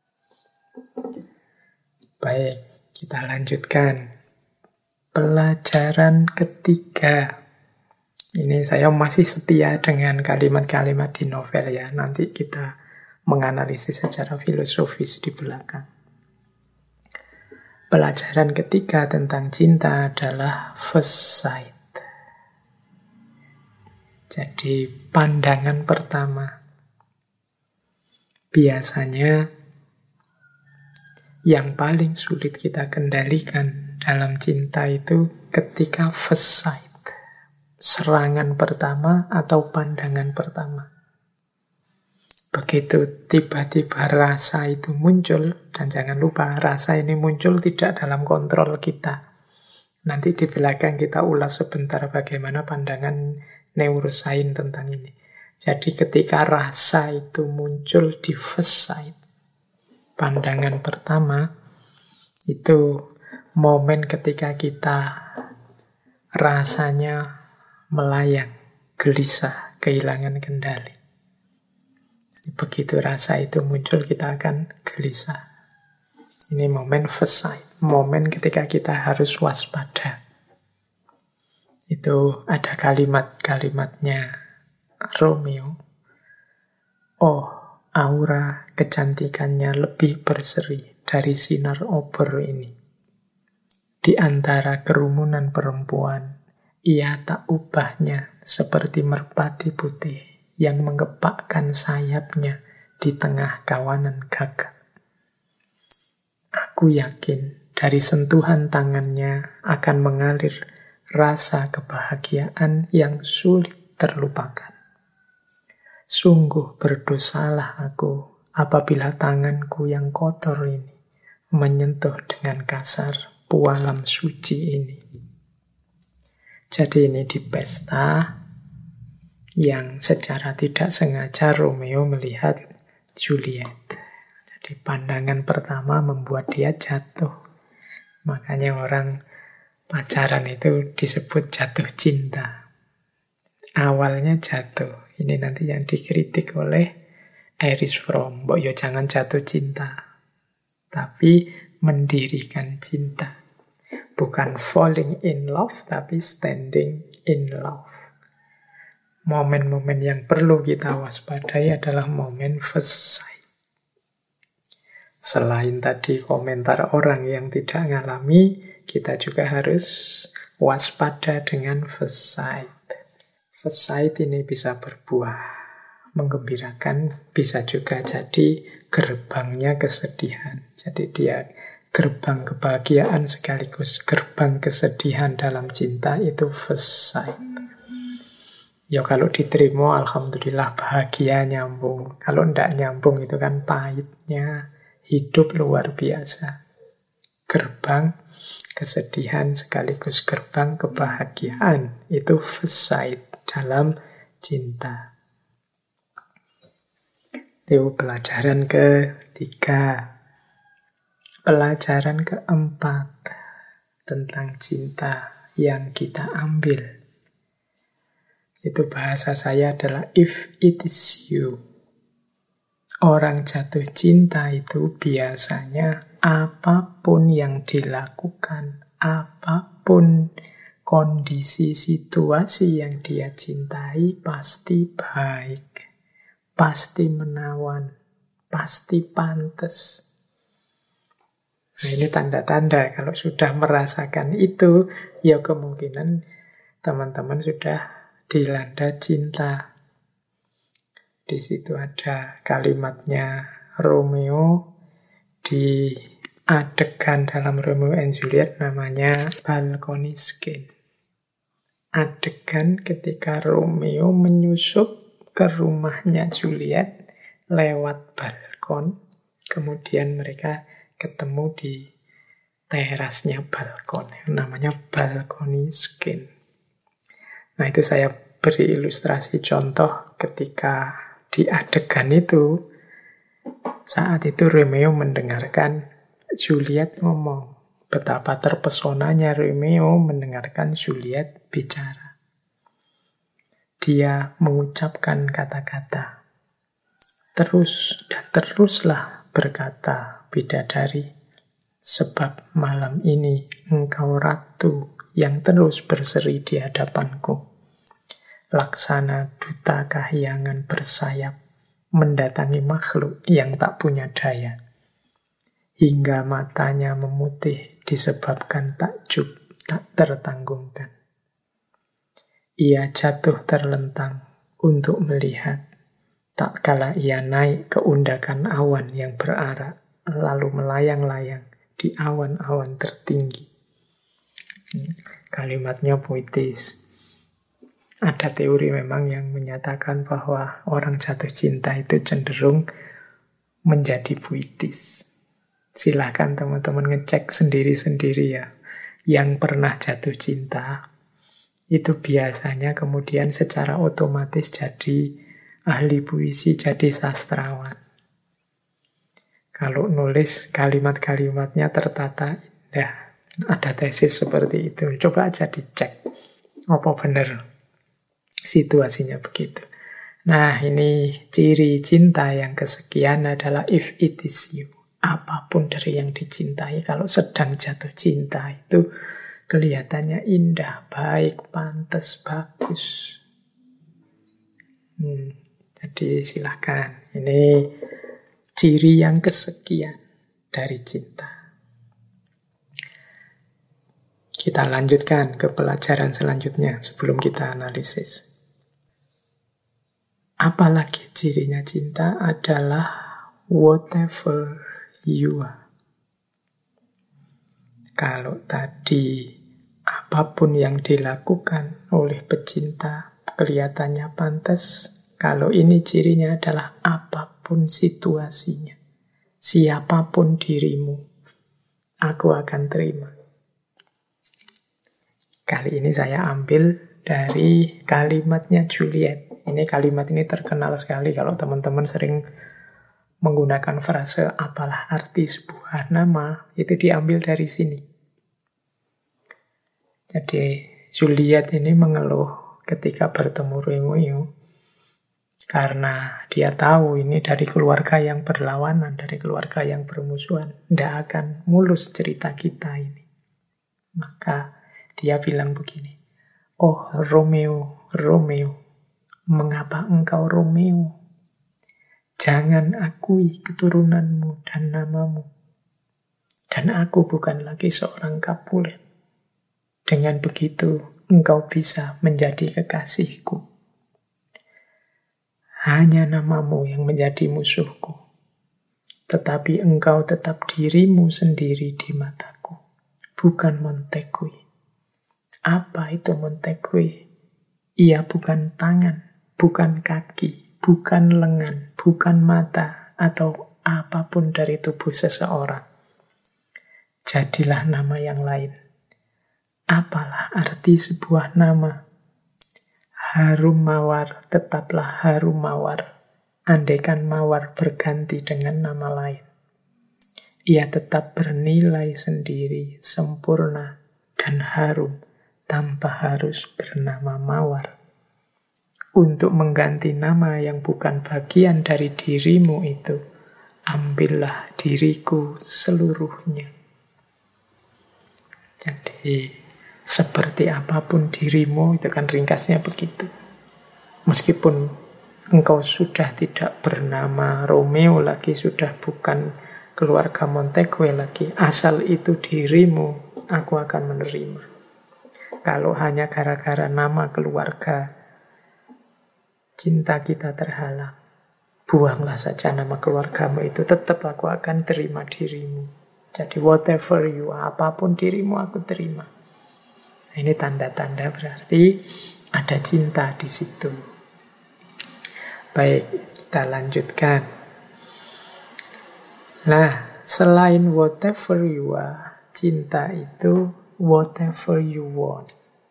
Baik, kita lanjutkan. Pelajaran ketiga. Ini saya masih setia dengan kalimat-kalimat di novel ya. Nanti kita menganalisis secara filosofis di belakang. Pelajaran ketiga tentang cinta adalah first sight. Jadi pandangan pertama. Biasanya yang paling sulit kita kendalikan dalam cinta itu ketika first sight. Serangan pertama atau pandangan pertama. Begitu tiba-tiba rasa itu muncul, dan jangan lupa rasa ini muncul tidak dalam kontrol kita. Nanti di belakang kita ulas sebentar bagaimana pandangan neuroscience tentang ini. Jadi ketika rasa itu muncul di first sight, pandangan pertama, itu momen ketika kita rasanya melayang, gelisah, kehilangan kendali. Begitu rasa itu muncul, kita akan gelisah. Ini momen first sight, momen ketika kita harus waspada. Itu ada kalimat-kalimatnya Romeo. Oh, aura kecantikannya lebih berseri dari sinar obor ini. Di antara kerumunan perempuan, ia tak ubahnya seperti merpati putih yang mengepakkan sayapnya di tengah kawanan gagak. Aku yakin dari sentuhan tangannya akan mengalir rasa kebahagiaan yang sulit terlupakan. Sungguh berdosalah aku apabila tanganku yang kotor ini menyentuh dengan kasar pualam suci ini. Jadi ini di pesta yang secara tidak sengaja Romeo melihat Juliet. Jadi pandangan pertama membuat dia jatuh. Makanya orang pacaran itu disebut jatuh cinta. Awalnya jatuh. Ini nanti yang dikritik oleh Erich Fromm. Mbok yo jangan jatuh cinta, tapi mendirikan cinta. Bukan falling in love, tapi standing in love. Momen-momen yang perlu kita waspadai adalah momen first sight. Selain tadi komentar orang yang tidak ngalami, kita juga harus waspada dengan first sight. First sight ini bisa berbuah menggembirakan bisa juga jadi gerbangnya kesedihan. Jadi dia gerbang kebahagiaan sekaligus gerbang kesedihan dalam cinta, itu first sight. Ya kalau diterima alhamdulillah bahagia nyambung. Kalau ndak nyambung itu kan pahitnya hidup luar biasa. Gerbang kesedihan sekaligus gerbang kebahagiaan, itu first sight dalam cinta. Itu pelajaran ketiga. Pelajaran keempat tentang cinta yang kita ambil, itu bahasa saya adalah if it is you. Orang jatuh cinta itu biasanya apapun yang dilakukan, apapun kondisi situasi yang dia cintai, pasti baik, pasti menawan, pasti pantas. Nah, ini tanda-tanda kalau sudah merasakan itu, ya kemungkinan teman-teman sudah dilanda cinta. Di situ ada kalimatnya Romeo di adegan dalam Romeo and Juliet namanya balcony skin. Adegan ketika Romeo menyusup ke rumahnya Juliet lewat balkon, kemudian mereka ketemu di terasnya balkon, namanya balcony skin. Nah, itu saya beri ilustrasi contoh ketika di adegan itu, saat itu Romeo mendengarkan Juliet ngomong. Betapa terpesonanya Romeo mendengarkan Juliet bicara. Dia mengucapkan kata-kata, terus dan teruslah berkata bidadari, sebab malam ini engkau ratu yang terus berseri di hadapanku. Laksana duta kahyangan bersayap mendatangi makhluk yang tak punya daya. Hingga matanya memutih disebabkan takjub tak tertanggungkan. Ia jatuh terlentang untuk melihat, tak kala ia naik ke undakan awan yang berarak, lalu melayang-layang di awan-awan tertinggi. Kalimatnya puitis. Ada teori memang yang menyatakan bahwa orang jatuh cinta itu cenderung menjadi puitis. Silahkan teman-teman ngecek sendiri-sendiri ya. Yang pernah jatuh cinta, itu biasanya kemudian secara otomatis jadi ahli puisi, jadi sastrawan. Kalau nulis kalimat-kalimatnya tertata indah, ada tesis seperti itu. Coba aja dicek, apa benar situasinya begitu. Nah, ini ciri cinta yang kesekian adalah if it is you. Apapun dari yang dicintai, kalau sedang jatuh cinta itu kelihatannya indah, baik, pantas, bagus. Jadi silakan. Ini ciri yang kesekian dari cinta. Kita lanjutkan ke pelajaran selanjutnya sebelum kita analisis. Apalagi cirinya cinta adalah whatever you are. Kalau tadi apapun yang dilakukan oleh pecinta kelihatannya pantas, kalau ini cirinya adalah apapun situasinya, siapapun dirimu, aku akan terima. Kali ini saya ambil dari kalimatnya Juliet. Ini kalimat ini terkenal sekali kalau teman-teman sering menggunakan frase apalah arti sebuah nama, itu diambil dari sini. Jadi Juliet ini mengeluh ketika bertemu Romeo karena dia tahu ini dari keluarga yang berlawanan, dari keluarga yang bermusuhan. Tidak akan mulus cerita kita ini. Maka dia bilang begini, oh Romeo, Romeo, mengapa engkau Romeo? Jangan akui keturunanmu dan namamu. Dan aku bukan lagi seorang Capulet. Dengan begitu, engkau bisa menjadi kekasihku. Hanya namamu yang menjadi musuhku. Tetapi engkau tetap dirimu sendiri di mataku. Bukan Montegui. Apa itu Montegui? Ia bukan tangan, bukan kaki, bukan lengan, bukan mata, atau apapun dari tubuh seseorang. Jadilah nama yang lain. Apalah arti sebuah nama? Harum mawar tetaplah harum mawar. Andaikan mawar berganti dengan nama lain. Ia tetap bernilai sendiri, sempurna, dan harum tanpa harus bernama mawar. Untuk mengganti nama yang bukan bagian dari dirimu itu, ambillah diriku seluruhnya. Jadi, seperti apapun dirimu, itu kan ringkasnya begitu. Meskipun engkau sudah tidak bernama Romeo lagi, sudah bukan keluarga Montegui lagi, asal itu dirimu, aku akan menerima. Kalau hanya gara-gara nama keluarga, cinta kita terhalang, buanglah saja nama keluargamu itu, tetap aku akan terima dirimu. Jadi whatever you are, apapun dirimu aku terima. Ini tanda-tanda berarti ada cinta di situ. Baik, kita lanjutkan. Nah, selain whatever you are, cinta itu whatever you want.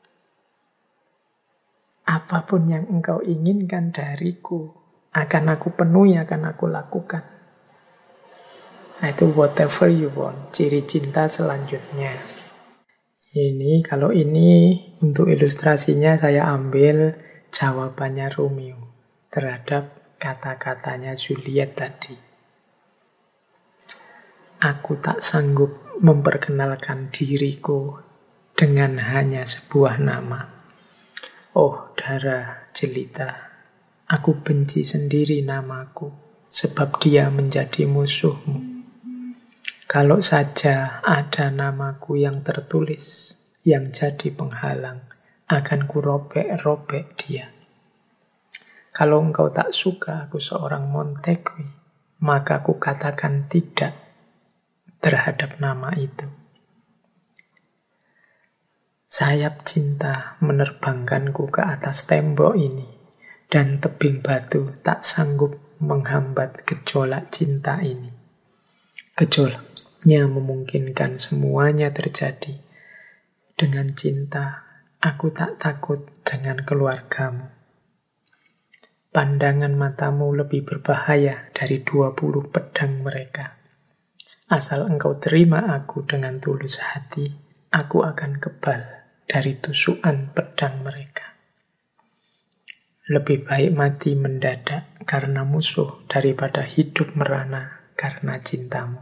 Apapun yang engkau inginkan dariku, akan aku penuhi, akan aku lakukan. Nah, itu whatever you want, ciri cinta selanjutnya. Ini, kalau ini untuk ilustrasinya saya ambil jawabannya Romeo terhadap kata-katanya Juliet tadi. Aku tak sanggup memperkenalkan diriku dengan hanya sebuah nama. Oh, darah jelita, aku benci sendiri namaku, sebab dia menjadi musuhmu. Kalau saja ada namaku yang tertulis, yang jadi penghalang, akan kurobek-robek dia. Kalau engkau tak suka aku seorang Montegui, maka ku katakan tidak terhadap nama itu. Sayap cinta menerbangkanku ke atas tembok ini, dan tebing batu tak sanggup menghambat gejolak cinta ini. Gejolaknya memungkinkan semuanya terjadi. Dengan cinta, aku tak takut dengan keluargamu. Pandangan matamu lebih berbahaya dari 20 pedang mereka. Asal engkau terima aku dengan tulus hati, aku akan kebal dari tusukan pedang mereka. Lebih baik mati mendadak karena musuh daripada hidup merana karena cintamu.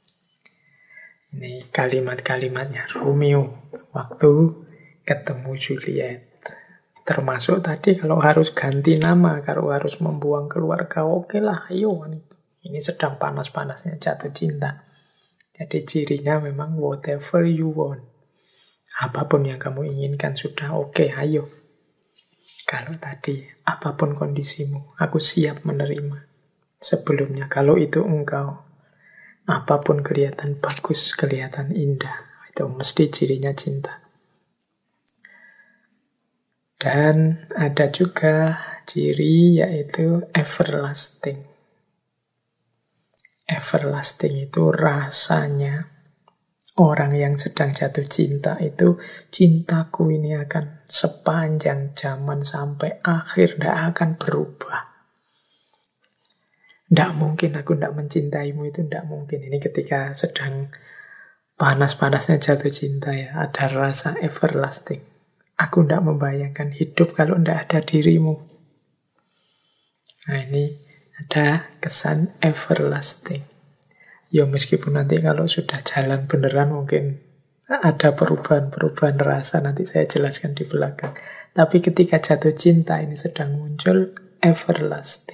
Ini kalimat-kalimatnya Romeo waktu ketemu Juliet. Termasuk tadi kalau harus ganti nama, kalau harus membuang keluarga, oke lah, ayo. Ini sedang panas-panasnya jatuh cinta. Jadi cirinya memang whatever you want. Apapun yang kamu inginkan sudah oke, ayo. Kalau tadi, apapun kondisimu, aku siap menerima. Sebelumnya, kalau itu engkau, apapun kelihatan bagus, kelihatan indah. Itu mesti cirinya cinta. Dan ada juga ciri yaitu everlasting. Everlasting itu rasanya orang yang sedang jatuh cinta itu, cintaku ini akan sepanjang zaman sampai akhir, tidak akan berubah. Tidak mungkin aku tidak mencintaimu, itu tidak mungkin. Ini ketika sedang panas-panasnya jatuh cinta ya, ada rasa everlasting. Aku tidak membayangkan hidup kalau tidak ada dirimu. Nah ini ada kesan everlasting. Ya meskipun nanti kalau sudah jalan beneran mungkin ada perubahan-perubahan rasa, nanti saya jelaskan di belakang. Tapi ketika jatuh cinta ini sedang muncul everlasting.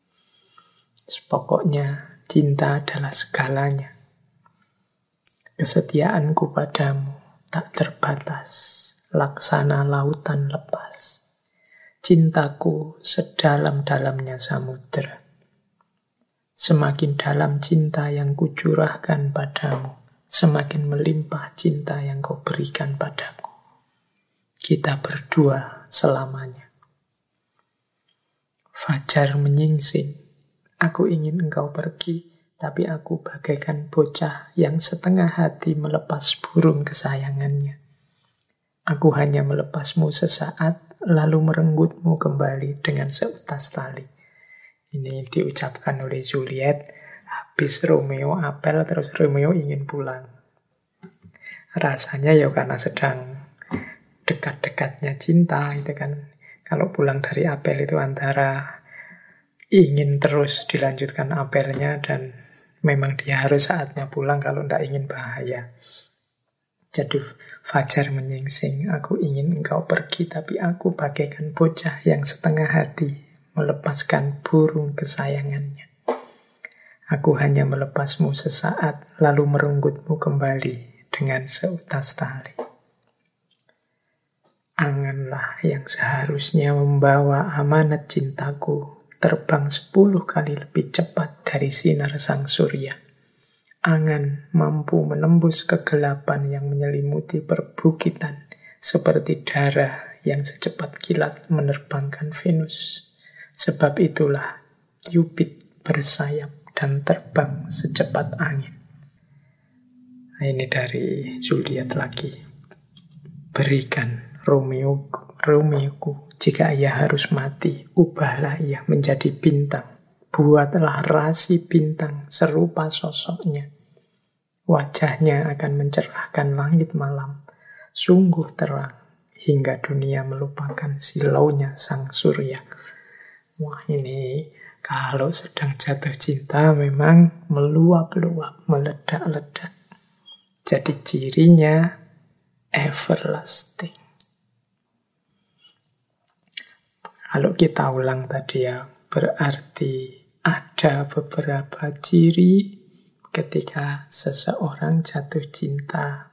Pokoknya cinta adalah segalanya. Kesetiaanku padamu tak terbatas, laksana lautan lepas. Cintaku sedalam-dalamnya samudera. Semakin dalam cinta yang kucurahkan padamu, semakin melimpah cinta yang kau berikan padaku. Kita berdua selamanya. Fajar menyingsing, aku ingin engkau pergi, tapi aku bagaikan bocah yang setengah hati melepas burung kesayangannya. Aku hanya melepasmu sesaat, lalu merenggutmu kembali dengan seutas tali. Ini diucapkan oleh Juliet habis Romeo apel, terus Romeo ingin pulang. Rasanya ya karena sedang dekat-dekatnya cinta itu kan. Kalau pulang dari apel itu antara ingin terus dilanjutkan apelnya dan memang dia harus saatnya pulang kalau tidak ingin bahaya. Jadi fajar menyingsing, aku ingin engkau pergi, tapi aku bagaikan bocah yang setengah hati melepaskan burung kesayangannya. Aku hanya melepasmu sesaat, lalu merenggutmu kembali dengan seutas tali. Anganlah yang seharusnya membawa amanat cintaku terbang 10 kali lebih cepat dari sinar sang surya. Angan mampu menembus kegelapan yang menyelimuti perbukitan seperti darah yang secepat kilat menerbangkan Venus. Sebab itulah Cupid bersayap dan terbang secepat angin. Nah, ini dari Juliet lagi. Berikan Romeoku, jika ia harus mati, ubahlah ia menjadi bintang. Buatlah rasi bintang serupa sosoknya. Wajahnya akan mencerahkan langit malam, sungguh terang, hingga dunia melupakan silaunya sang surya. Wah, ini kalau sedang jatuh cinta memang meluap-luap, meledak-ledak. Jadi cirinya everlasting. Kalau kita ulang tadi ya, berarti ada beberapa ciri ketika seseorang jatuh cinta.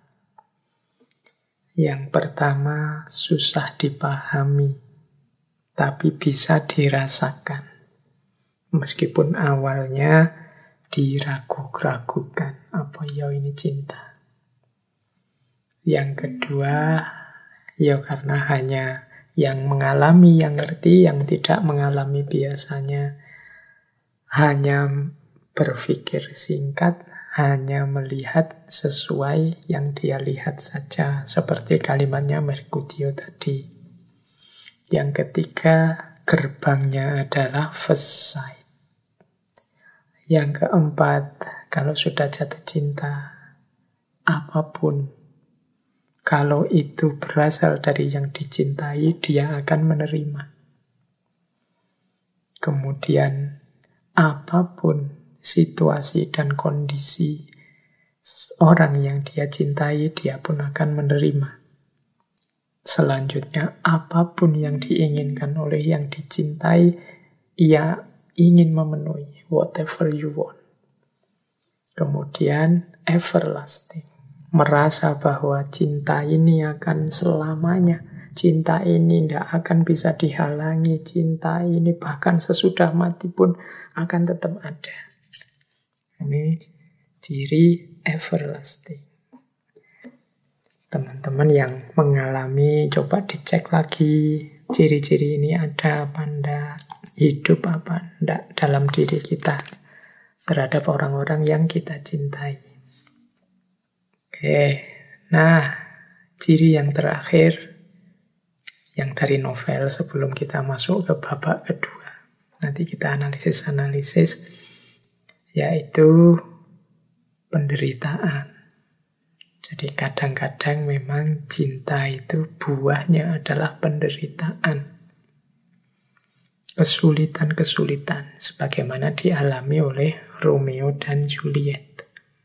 Yang pertama, susah dipahami, tapi bisa dirasakan. Meskipun awalnya diragu-ragukan, apa ya ini cinta. Yang kedua, ya karena hanya yang mengalami, yang ngerti, yang tidak mengalami biasanya hanya berpikir singkat, hanya melihat sesuai yang dia lihat saja. Seperti kalimatnya Merkutio tadi. Yang ketiga, gerbangnya adalah first sight. Yang keempat, kalau sudah jatuh cinta, apapun, kalau itu berasal dari yang dicintai, dia akan menerima. Kemudian, apapun situasi dan kondisi orang yang dia cintai, dia pun akan menerima. Selanjutnya, apapun yang diinginkan oleh yang dicintai, ia ingin memenuhi. Whatever you want. Kemudian, everlasting. Merasa bahwa cinta ini akan selamanya. Cinta ini tidak akan bisa dihalangi. Cinta ini bahkan sesudah mati pun akan tetap ada. Ini ciri everlasting. Teman-teman yang mengalami, coba dicek lagi ciri-ciri ini ada apa enggak, hidup apa enggak dalam diri kita terhadap orang-orang yang kita cintai. Oke, nah ciri yang terakhir yang dari novel sebelum kita masuk ke babak kedua. Nanti kita analisis-analisis, yaitu penderitaan. Jadi kadang-kadang memang cinta itu buahnya adalah penderitaan. Kesulitan-kesulitan, sebagaimana dialami oleh Romeo dan Juliet.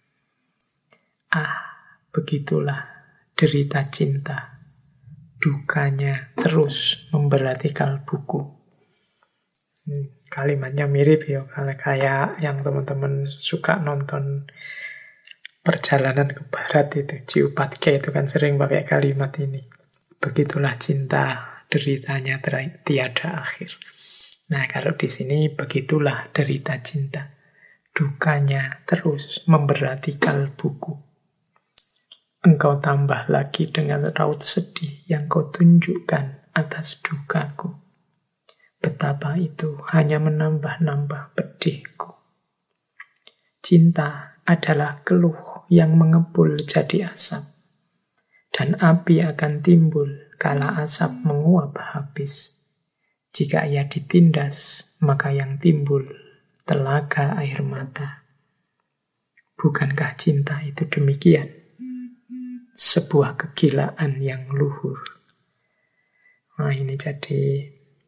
Begitulah derita cinta. Dukanya terus memberati kalbuku. Kalimatnya mirip ya, kayak yang teman-teman suka nonton Perjalanan ke Barat itu, Ciupat K itu kan sering pakai kalimat ini. Begitulah cinta, deritanya tiada akhir. Nah, kalau di sini begitulah derita cinta. Dukanya terus memberati kalbuku. Engkau tambah lagi dengan raut sedih yang kau tunjukkan atas dukaku. Betapa itu hanya menambah-nambah pedihku. Cinta adalah keluh yang mengepul jadi asap. Dan api akan timbul kala asap menguap habis. Jika ia ditindas, maka yang timbul telaga air mata. Bukankah cinta itu demikian? Sebuah kegilaan yang luhur. Nah, ini jadi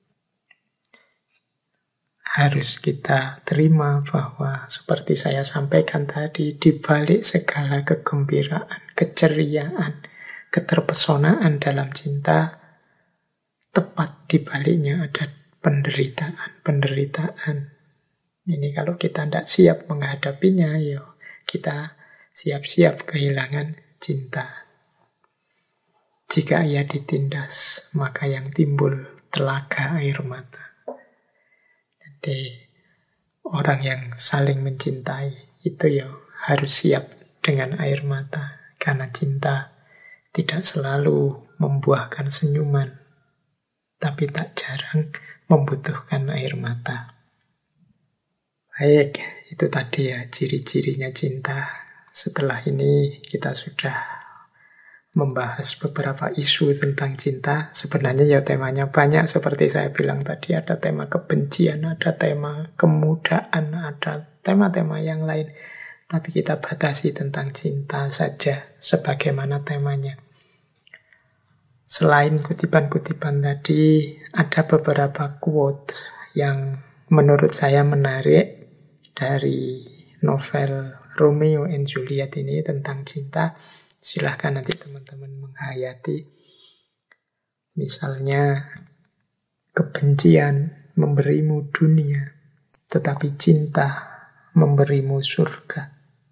harus kita terima bahwa seperti saya sampaikan tadi, di balik segala kegembiraan, keceriaan, keterpesonaan dalam cinta, tepat di baliknya ada penderitaan. Ini kalau kita tidak siap menghadapinya, ya kita siap-siap kehilangan cinta. Jika ia ditindas, maka yang timbul telaga air mata. Jadi orang yang saling mencintai itu ya harus siap dengan air mata. Karena cinta tidak selalu membuahkan senyuman, tapi tak jarang membutuhkan air mata. Baik, itu tadi ya ciri-cirinya cinta. Setelah ini kita sudah membahas beberapa isu tentang cinta. Sebenarnya ya temanya banyak, seperti saya bilang tadi, ada tema kebencian, ada tema kemudaan, ada tema-tema yang lain. Tapi kita batasi tentang cinta saja sebagaimana temanya. Selain kutipan-kutipan tadi, ada beberapa quote yang menurut saya menarik dari novel Romeo and Juliet ini tentang cinta. Silahkan nanti teman-teman menghayati. Misalnya, kebencian memberimu dunia, tetapi cinta memberimu surga.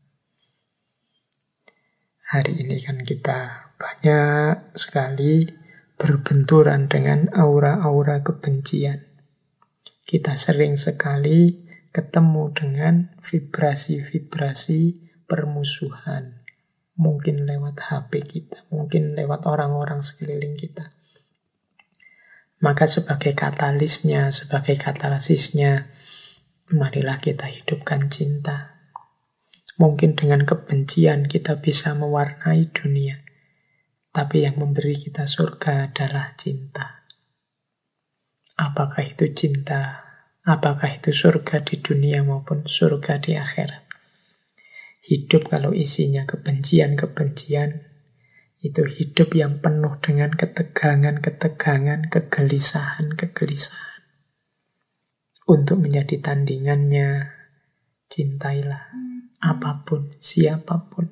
Hari ini kan kita banyak sekali berbenturan dengan aura-aura kebencian. Kita sering sekali ketemu dengan vibrasi-vibrasi permusuhan. Mungkin lewat HP kita, mungkin lewat orang-orang sekeliling kita. Maka sebagai katalisnya, sebagai katalisisnya, marilah kita hidupkan cinta. Mungkin dengan kebencian kita bisa mewarnai dunia, tapi yang memberi kita surga adalah cinta. Apakah itu cinta? Apakah itu surga di dunia maupun surga di akhirat? Hidup kalau isinya kebencian-kebencian, itu hidup yang penuh dengan ketegangan-ketegangan, kegelisahan-kegelisahan. Untuk menjadi tandingannya, cintailah apapun, siapapun.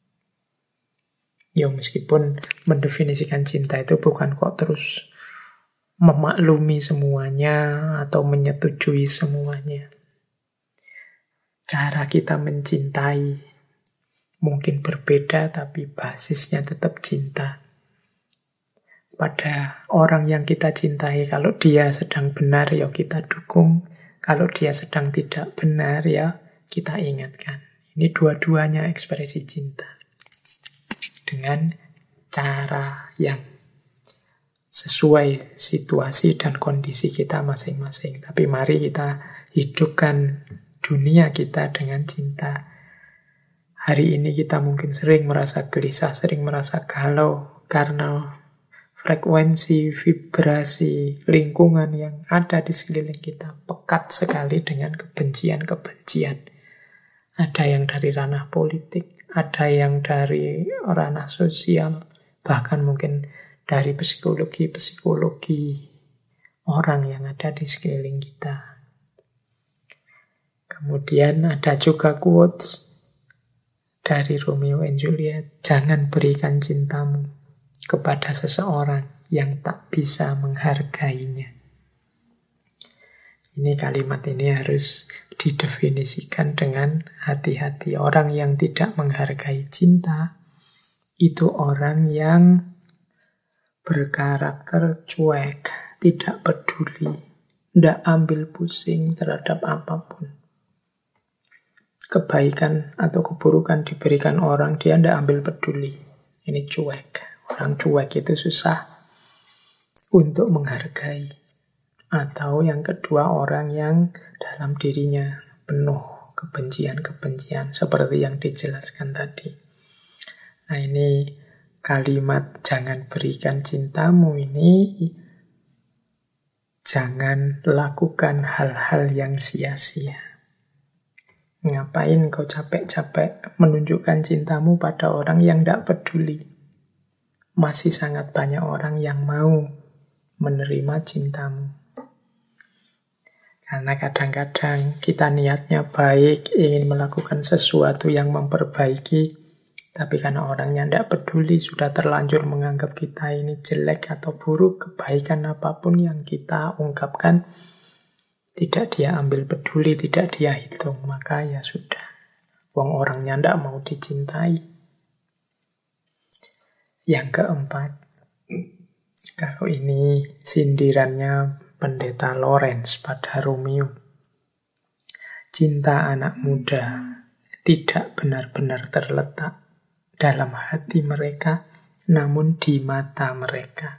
Ya meskipun mendefinisikan cinta itu bukan kok terus memaklumi semuanya atau menyetujui semuanya. Cara kita mencintai mungkin berbeda, tapi basisnya tetap cinta. Pada orang yang kita cintai, kalau dia sedang benar, ya kita dukung. Kalau dia sedang tidak benar, ya kita ingatkan. Ini dua-duanya ekspresi cinta. Dengan cara yang sesuai situasi dan kondisi kita masing-masing. Tapi mari kita hidupkan dunia kita dengan cinta. Hari ini kita mungkin sering merasa gelisah, sering merasa galau karena frekuensi, vibrasi, lingkungan yang ada di sekeliling kita pekat sekali dengan kebencian-kebencian. Ada yang dari ranah politik, ada yang dari ranah sosial, bahkan mungkin dari psikologi orang yang ada di sekeliling kita. Kemudian ada juga quotes dari Romeo and Juliet, jangan berikan cintamu kepada seseorang yang tak bisa menghargainya. Ini kalimat ini harus didefinisikan dengan hati-hati. Orang yang tidak menghargai cinta, itu orang yang berkarakter cuek, tidak peduli, tidak ambil pusing terhadap apapun. Kebaikan atau keburukan diberikan orang, dia tidak ambil peduli. Ini cuek. Orang cuek itu susah untuk menghargai. Atau yang kedua, orang yang dalam dirinya penuh kebencian-kebencian seperti yang dijelaskan tadi. Nah, ini kalimat jangan berikan cintamu ini, jangan lakukan hal-hal yang sia-sia. Ngapain kau capek-capek menunjukkan cintamu pada orang yang tidak peduli? Masih sangat banyak orang yang mau menerima cintamu. Karena kadang-kadang kita niatnya baik, ingin melakukan sesuatu yang memperbaiki, tapi karena orangnya tidak peduli, sudah terlanjur menganggap kita ini jelek atau buruk, kebaikan apapun yang kita ungkapkan, tidak dia ambil peduli, tidak dia hitung, maka ya sudah. Wong orangnya tidak mau dicintai. Yang keempat, kalau ini sindirannya Pendeta Lawrence pada Romeo. Cinta anak muda tidak benar-benar terletak dalam hati mereka, namun di mata mereka.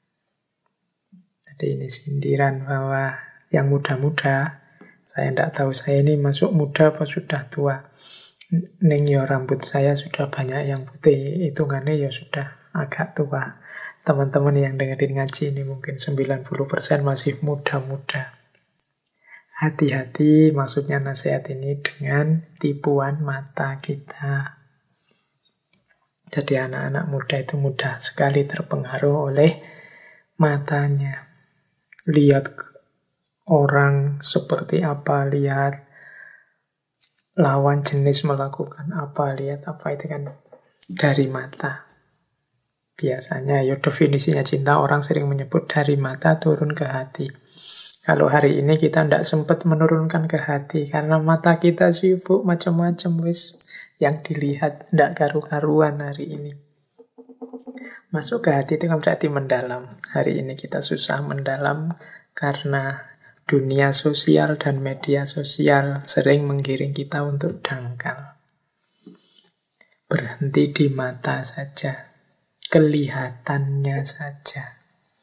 Jadi ini sindiran bahwa yang muda-muda, saya tidak tahu saya ini masuk muda apa sudah tua. Ning yo rambut saya sudah banyak yang putih, hitungannya ya sudah agak tua. Teman-teman yang dengerin ngaji ini mungkin 90% masih muda-muda. Hati-hati maksudnya nasihat ini dengan tipuan mata kita. Jadi anak-anak muda itu mudah sekali terpengaruh oleh matanya. Lihat orang seperti apa, lihat lawan jenis melakukan apa, lihat apa, itu kan dari mata. Biasanya ya definisinya cinta orang sering menyebut dari mata turun ke hati. Kalau hari ini kita tidak sempat menurunkan ke hati karena mata kita sibuk macam-macam wis yang dilihat tidak karu-karuan hari ini. Masuk ke hati itu kan berarti mendalam. Hari ini kita susah mendalam karena dunia sosial dan media sosial sering menggiring kita untuk dangkal. Berhenti di mata saja. Kelihatannya saja.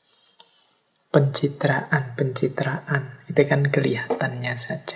Pencitraan itu kan kelihatannya saja.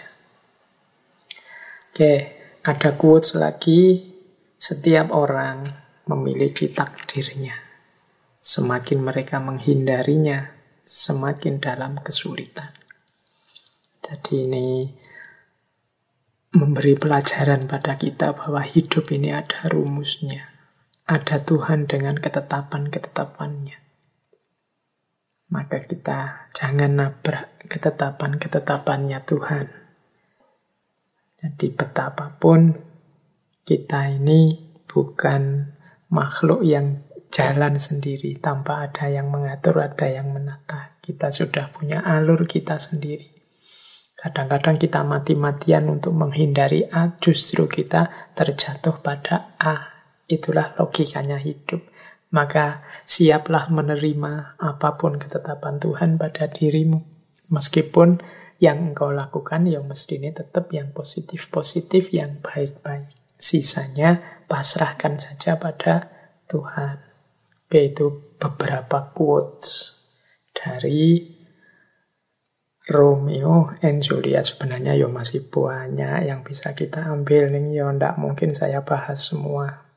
Oke, ada quotes lagi. Setiap orang memiliki takdirnya. Semakin mereka menghindarinya, semakin dalam kesulitan. Jadi ini memberi pelajaran pada kita bahwa hidup ini ada rumusnya. Ada Tuhan dengan ketetapan-ketetapannya. Maka kita jangan nabrak ketetapan-ketetapannya Tuhan. Jadi betapapun kita ini bukan makhluk yang jalan sendiri tanpa ada yang mengatur, ada yang menata. Kita sudah punya alur kita sendiri. Kadang-kadang kita mati-matian untuk menghindari A, justru kita terjatuh pada A. Itulah logikanya hidup. Maka siaplah menerima apapun ketetapan Tuhan pada dirimu. Meskipun yang engkau lakukan ya mestinya tetap yang positif-positif, yang baik-baik. Sisanya pasrahkan saja pada Tuhan. Oke, itu beberapa quotes dari Romeo and Juliet. Sebenarnya ya masih banyak yang bisa kita ambil. Nih ya ndak mungkin saya bahas semua.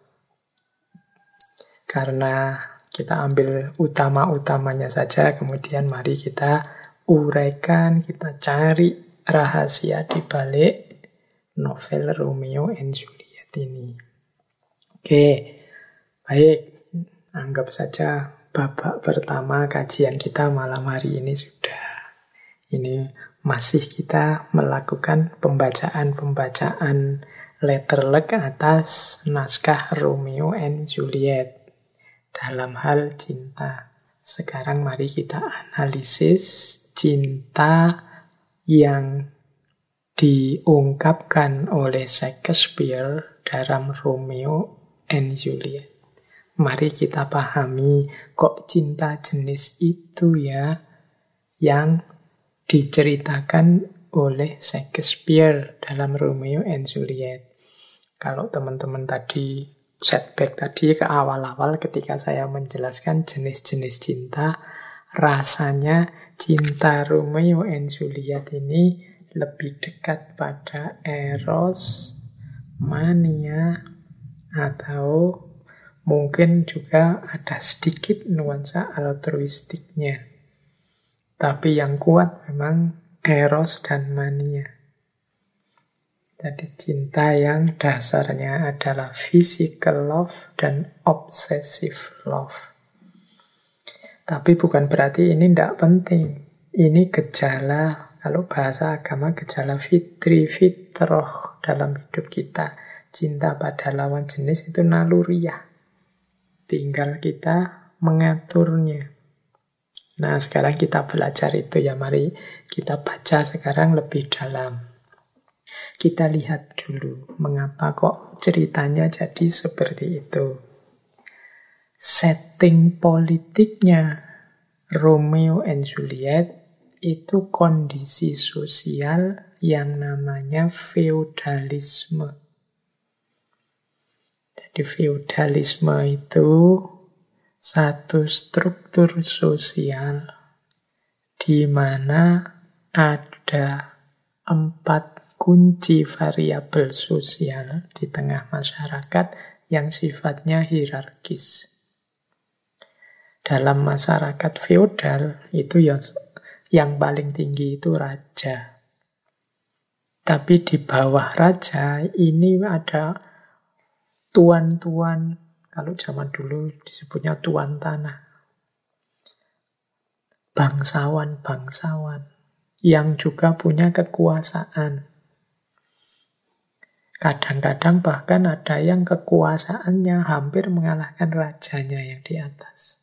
Karena kita ambil utama-utamanya saja, kemudian mari kita uraikan, kita cari rahasia di balik novel Romeo and Juliet ini. Oke, baik. Anggap saja babak pertama kajian kita malam hari ini sudah. Ini masih kita melakukan pembacaan-pembacaan letterlek atas naskah Romeo and Juliet. Dalam hal cinta. Sekarang mari kita analisis cinta yang diungkapkan oleh Shakespeare dalam Romeo and Juliet. Mari kita pahami kok cinta jenis itu ya yang diceritakan oleh Shakespeare dalam Romeo and Juliet. Kalau teman-teman tadi setback tadi ke awal-awal ketika saya menjelaskan jenis-jenis cinta, rasanya cinta Romeo and Juliet ini lebih dekat pada eros, mania, atau mungkin juga ada sedikit nuansa altruistiknya. Tapi yang kuat memang eros dan mania. Jadi cinta yang dasarnya adalah physical love dan obsessive love. Tapi bukan berarti ini tidak penting. Ini gejala, kalau bahasa agama gejala fitri, fitroh dalam hidup kita. Cinta pada lawan jenis itu naluriah. Tinggal kita mengaturnya. Nah, sekarang kita belajar itu ya. Mari kita baca sekarang lebih dalam. Kita lihat dulu mengapa kok ceritanya jadi seperti itu. Setting politiknya Romeo and Juliet itu kondisi sosial yang namanya feodalisme. Jadi feodalisme itu satu struktur sosial di mana ada 4 kunci variabel sosial di tengah masyarakat yang sifatnya hierarkis. Dalam masyarakat feodal itu yang paling tinggi itu raja. Tapi di bawah raja ini ada tuan-tuan, kalau zaman dulu disebutnya tuan tanah. Bangsawan-bangsawan yang juga punya kekuasaan. Kadang-kadang bahkan ada yang kekuasaannya hampir mengalahkan rajanya yang di atas.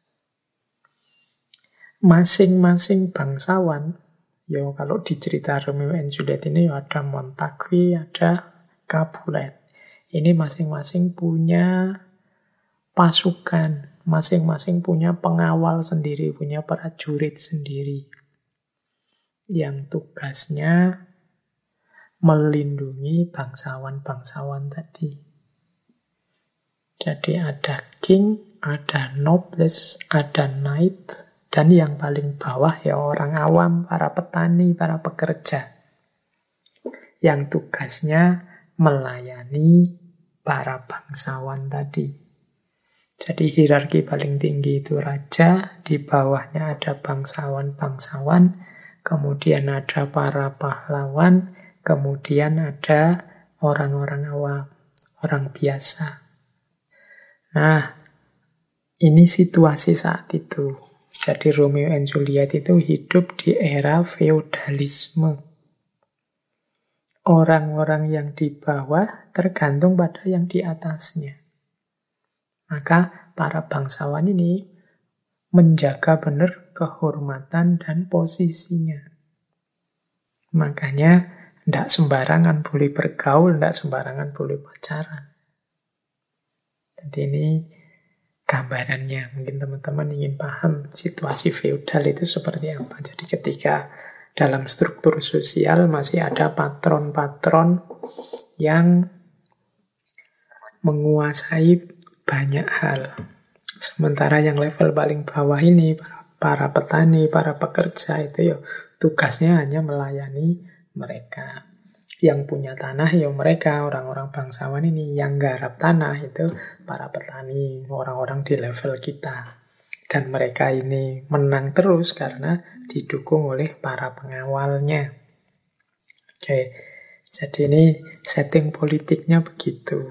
Masing-masing bangsawan, kalau di cerita Romeo and Juliet ini ada Montague, ada Capulet. Ini masing-masing punya pasukan, masing-masing punya pengawal sendiri, punya prajurit sendiri. Yang tugasnya melindungi bangsawan-bangsawan tadi. Jadi ada king, ada nobles, ada knight, dan yang paling bawah ya orang awam, para petani, para pekerja. Yang tugasnya melayani para bangsawan tadi. Jadi hierarki paling tinggi itu raja, di bawahnya ada bangsawan-bangsawan, kemudian ada para pahlawan, kemudian ada orang-orang awam, orang biasa. Nah, ini situasi saat itu. Jadi Romeo and Juliet itu hidup di era feodalisme. Orang-orang yang di bawah tergantung pada yang di atasnya. Maka para bangsawan ini menjaga benar kehormatan dan posisinya. Makanya tidak sembarangan boleh bergaul, tidak sembarangan boleh pacaran. Jadi ini gambarannya. Mungkin teman-teman ingin paham situasi feodal itu seperti apa. Jadi ketika dalam struktur sosial masih ada patron-patron yang menguasai banyak hal. Sementara yang level paling bawah ini, para petani, para pekerja itu tugasnya hanya melayani mereka. Yang punya tanah mereka, orang-orang bangsawan ini. Yang garap tanah itu para petani, orang-orang di level kita. Dan mereka ini menang terus karena didukung oleh para pengawalnya. Oke, jadi ini setting politiknya begitu.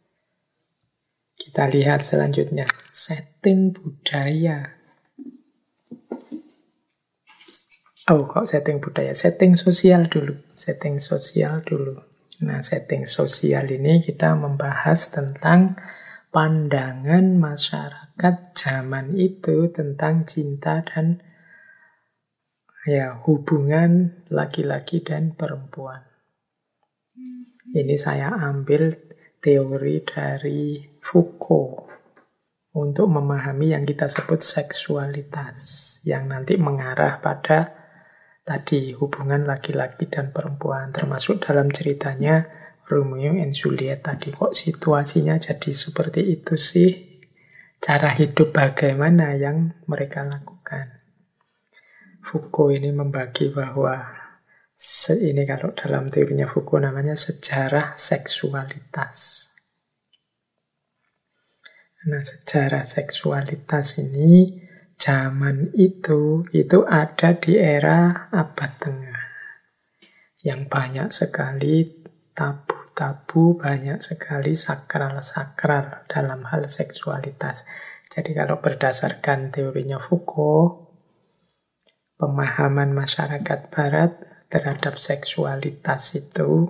Kita lihat selanjutnya, setting budaya. Kok setting budaya? Setting sosial dulu. Setting sosial dulu. Nah, setting sosial ini kita membahas tentang pandangan masyarakat zaman itu tentang cinta dan hubungan laki-laki dan perempuan. Ini saya ambil teori dari Foucault. untuk memahami yang kita sebut seksualitas, yang nanti mengarah pada tadi hubungan laki-laki dan perempuan, termasuk dalam ceritanya Romeo and Juliet tadi. Kok situasinya jadi seperti itu sih? Cara hidup bagaimana yang mereka lakukan? Foucault ini membagi bahwa ini kalau dalam teorinya Foucault namanya sejarah seksualitas. Nah, sejarah seksualitas ini zaman itu ada di era abad tengah. Yang banyak sekali tabu-tabu, banyak sekali sakral-sakral dalam hal seksualitas. Jadi kalau berdasarkan teorinya Foucault, pemahaman masyarakat barat terhadap seksualitas itu,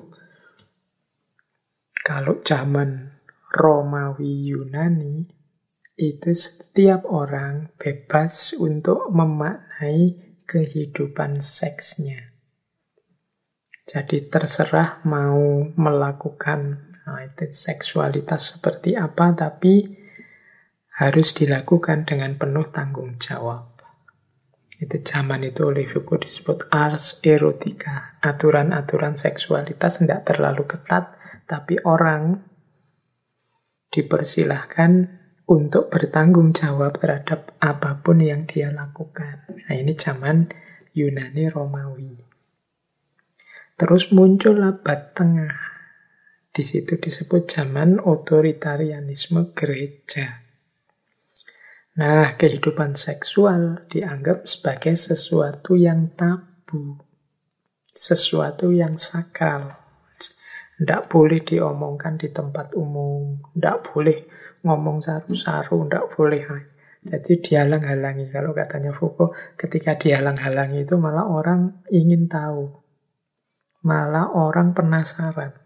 kalau zaman Romawi Yunani, itu setiap orang bebas untuk memaknai kehidupan seksnya. Jadi terserah mau melakukan itu seksualitas seperti apa, tapi harus dilakukan dengan penuh tanggung jawab. Itu zaman itu oleh Foucault disebut ars erotica. Aturan-aturan seksualitas tidak terlalu ketat, tapi orang dipersilahkan untuk bertanggung jawab terhadap apapun yang dia lakukan. Nah, ini zaman Yunani Romawi. Terus muncul abad tengah. Di situ disebut zaman otoritarianisme gereja. Nah, kehidupan seksual dianggap sebagai sesuatu yang tabu, sesuatu yang sakral. Tidak boleh diomongkan di tempat umum, tidak boleh ngomong saru-saru, tidak boleh. Jadi dihalang-halangi. Kalau katanya Foucault, ketika dihalang-halangi itu malah orang ingin tahu. Malah orang penasaran.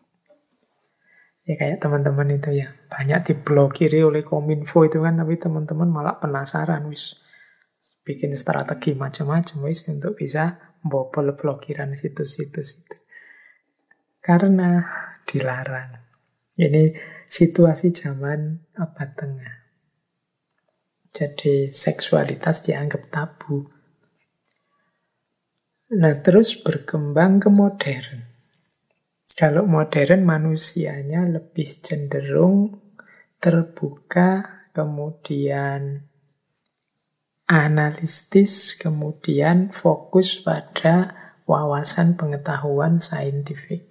Ya kayak teman-teman itu ya, banyak diblokiri oleh Kominfo itu kan, tapi teman-teman malah penasaran, wis bikin strategi macam-macam wis untuk bisa membobol blokiran situs-situs itu. Karena dilarang. Ini situasi zaman abad tengah. Jadi seksualitas dianggap tabu. Nah, terus berkembang ke modern. Kalau modern manusianya lebih cenderung terbuka, kemudian analistis, kemudian fokus pada wawasan pengetahuan saintifik.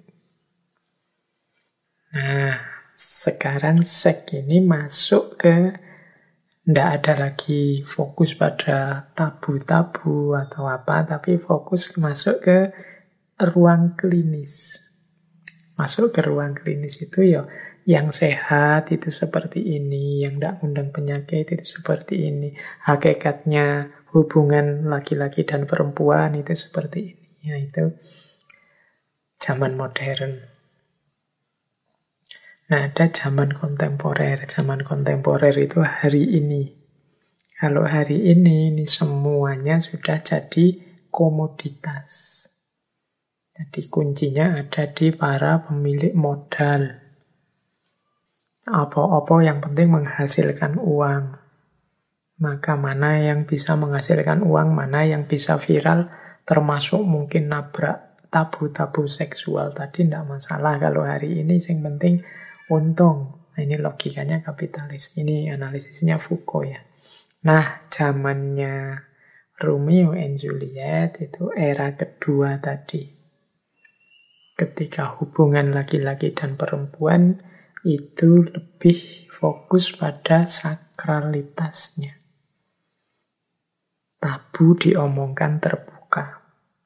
Nah, sekarang seks ini masuk ke, tidak ada lagi fokus pada tabu-tabu atau apa, tapi fokus masuk ke ruang klinis. Masuk ke ruang klinis itu ya, yang sehat itu seperti ini, yang tidak ngundang penyakit itu seperti ini. Hakikatnya hubungan laki-laki dan perempuan itu seperti ini. Ya, itu zaman modern. Nah, ada zaman kontemporer. Zaman kontemporer itu hari ini. Kalau hari ini semuanya sudah jadi komoditas. Jadi kuncinya ada di para pemilik modal. Apa-apa yang penting menghasilkan uang. Maka mana yang bisa menghasilkan uang, mana yang bisa viral, termasuk mungkin nabrak tabu-tabu seksual tadi, tidak masalah. Kalau hari ini yang penting untung. Nah, ini logikanya kapitalis. Ini analisisnya Foucault ya. Nah, zamannya Romeo and Juliet itu era kedua tadi. Ketika hubungan laki-laki dan perempuan itu lebih fokus pada sakralitasnya. Tabu diomongkan terbuka.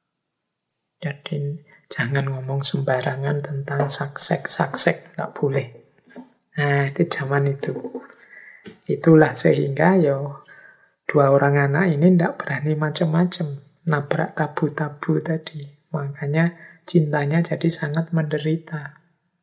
Jadi jangan ngomong sembarangan tentang saksek, nggak boleh. Nah, itu zaman itu. Itulah sehingga dua orang anak ini nggak berani macam-macam, nabrak tabu-tabu tadi. Makanya cintanya jadi sangat menderita.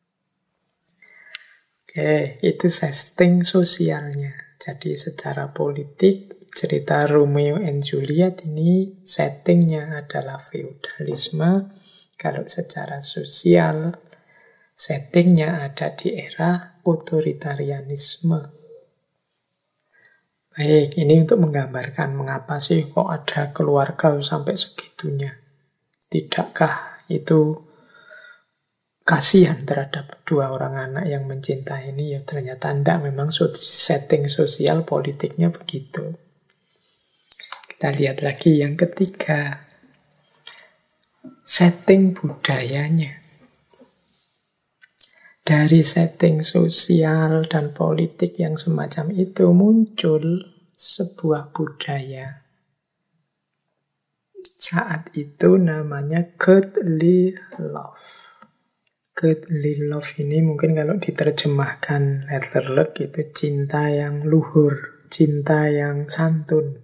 Oke, itu setting sosialnya. Jadi secara politik, cerita Romeo and Juliet ini settingnya adalah feudalisme. Kalau secara sosial, settingnya ada di era otoritarianisme. Baik, ini untuk menggambarkan mengapa sih kok ada keluarga sampai segitunya. Tidakkah itu kasihan terhadap dua orang anak yang mencintai ini? Ya ternyata tidak, memang setting sosial politiknya begitu. Kita lihat lagi yang ketiga, setting budayanya. Dari setting sosial dan politik yang semacam itu muncul sebuah budaya. Saat itu namanya godly love. Godly love ini mungkin kalau diterjemahkan letterlek itu cinta yang luhur, cinta yang santun.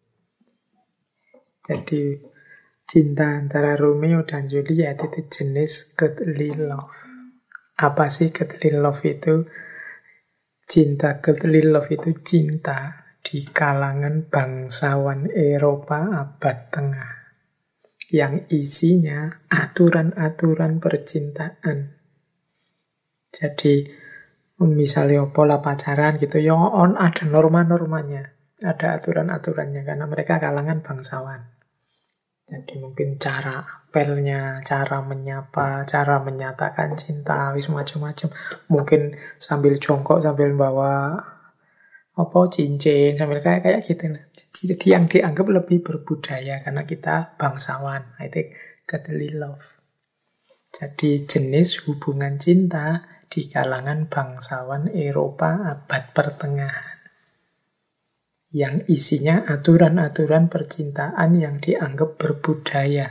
Jadi cinta antara Romeo dan Juliet itu jenis godly love. Apa sih godly love itu? Godly love itu cinta di kalangan bangsawan Eropa abad tengah. Yang isinya aturan-aturan percintaan. Jadi, misalnya pola pacaran gitu, ya ada norma-normanya. Ada aturan-aturannya, karena mereka kalangan bangsawan. Jadi mungkin cara apelnya, cara menyapa, cara menyatakan cinta, wis macam-macam. Mungkin sambil jongkok, sambil bawa cincin, sambil kayak gitu lah. Jadi yang dianggap lebih berbudaya karena kita bangsawan. Itu godly love. Jadi jenis hubungan cinta di kalangan bangsawan Eropa abad pertengahan. Yang isinya aturan-aturan percintaan yang dianggap berbudaya.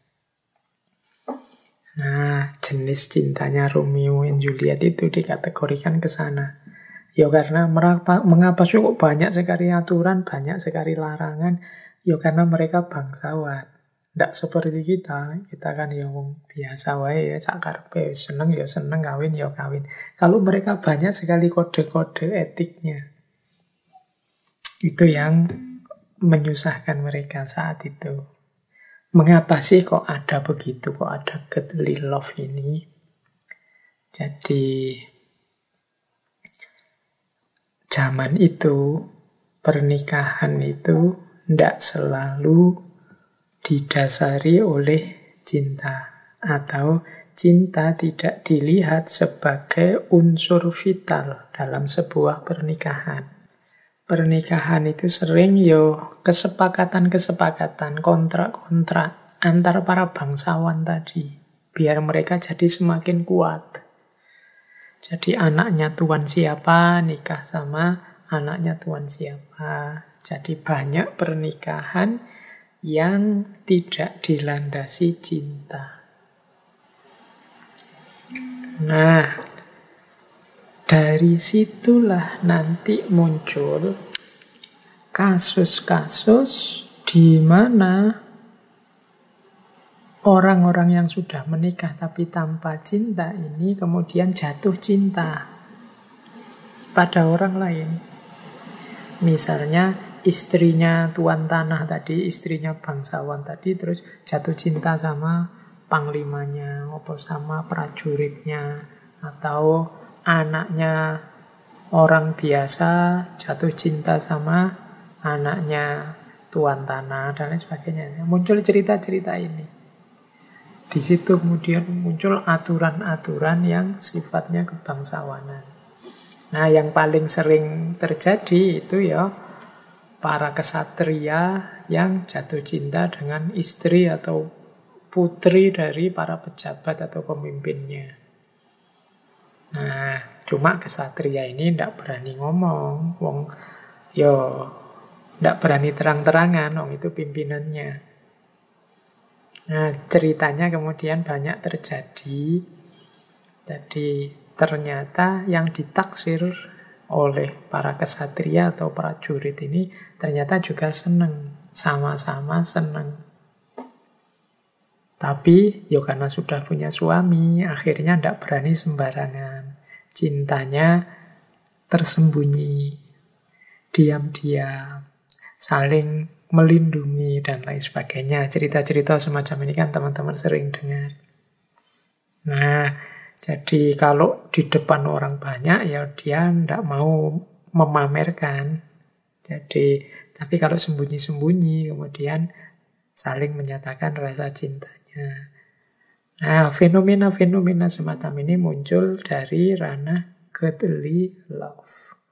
Nah, jenis cintanya Romeo dan Juliet itu dikategorikan ke sana. Ya karena mengapa sih kok banyak sekali aturan, banyak sekali larangan? Ya karena mereka bangsawan. Tidak seperti kita. Kita kan ya biasa wae ya, sak karepe seneng ya seneng, kawin ya kawin. Kalau mereka banyak sekali kode-kode etiknya. Itu yang menyusahkan mereka saat itu. Mengapa sih kok ada begitu, kok ada godly love ini? Jadi, zaman itu, pernikahan itu tidak selalu didasari oleh cinta. Atau cinta tidak dilihat sebagai unsur vital dalam sebuah pernikahan. Pernikahan itu sering kesepakatan-kesepakatan, kontrak-kontrak antara para bangsawan tadi. Biar mereka jadi semakin kuat. Jadi anaknya tuan siapa, nikah sama anaknya tuan siapa. Jadi banyak pernikahan yang tidak dilandasi cinta. Nah, dari situlah nanti muncul kasus-kasus di mana orang-orang yang sudah menikah tapi tanpa cinta ini kemudian jatuh cinta pada orang lain. Misalnya istrinya tuan tanah tadi, istrinya bangsawan tadi, terus jatuh cinta sama panglimanya, atau sama prajuritnya, atau anaknya orang biasa jatuh cinta sama anaknya tuan tanah dan lain sebagainya. Muncul cerita-cerita ini. Di situ kemudian muncul aturan-aturan yang sifatnya kebangsawanan. Nah, yang paling sering terjadi itu ya para kesatria yang jatuh cinta dengan istri atau putri dari para pejabat atau pemimpinnya. Nah, cuma kesatria ini tidak berani ngomong. Tidak berani terang-terangan, itu pimpinannya. Nah, ceritanya kemudian banyak terjadi. Jadi, ternyata yang ditaksir oleh para kesatria atau prajurit ini ternyata juga senang. Sama-sama senang. Tapi, karena sudah punya suami, akhirnya tidak berani sembarangan. Cintanya tersembunyi, diam-diam, saling melindungi, dan lain sebagainya. Cerita-cerita semacam ini kan teman-teman sering dengar. Nah, jadi kalau di depan orang banyak, ya dia tidak mau memamerkan Jadi, tapi kalau sembunyi-sembunyi kemudian saling menyatakan rasa cintanya. Nah, fenomena-fenomena semacam ini muncul dari ranah godly love.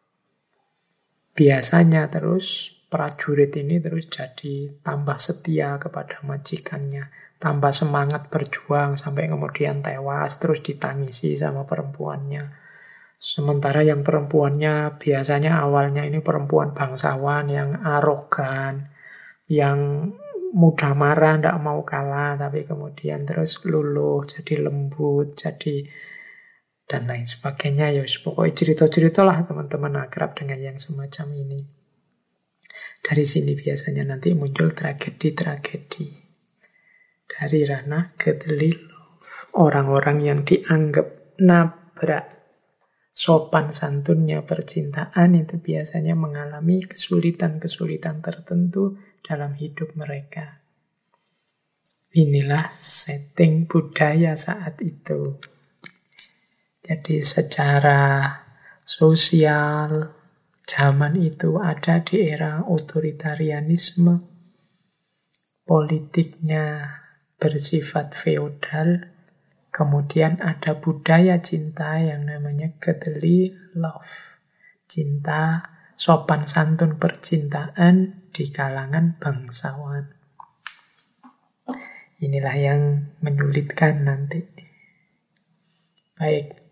Biasanya terus prajurit ini terus jadi tambah setia kepada majikannya, tambah semangat berjuang sampai kemudian tewas, terus ditangisi sama perempuannya. Sementara yang perempuannya biasanya awalnya ini perempuan bangsawan yang arogan, yang mudah marah, tidak mau kalah, tapi kemudian terus luluh, jadi lembut, jadi dan lain sebagainya. Ya, pokoknya cerita-cerita lah teman-teman akrab dengan yang semacam ini. Dari sini biasanya nanti muncul tragedi-tragedi. Dari ranah godly love. Orang-orang yang dianggap nabrak sopan santunnya percintaan itu biasanya mengalami kesulitan-kesulitan tertentu dalam hidup mereka. Inilah setting budaya saat itu. Jadi secara sosial, zaman itu ada di era otoritarianisme, politiknya bersifat feodal, kemudian ada budaya cinta yang namanya godly love. Cinta, sopan santun percintaan di kalangan bangsawan. Inilah yang menyulitkan nanti. Baik,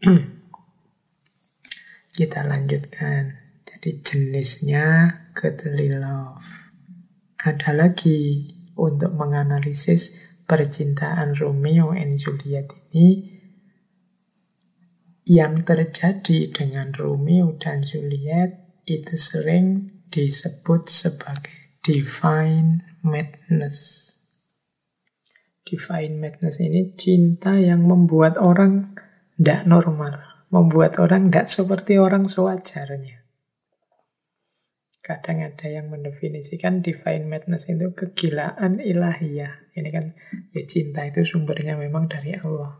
kita lanjutkan. Jadi jenisnya godly love. Ada lagi untuk menganalisis percintaan Romeo and Juliet ini. Yang terjadi dengan Romeo dan Juliet itu sering disebut sebagai divine madness. Divine madness ini cinta yang membuat orang tidak normal, membuat orang tidak seperti orang sewajarnya. Kadang ada yang mendefinisikan divine madness itu kegilaan ilahiyah. Ini kan ya cinta itu sumbernya memang dari Allah.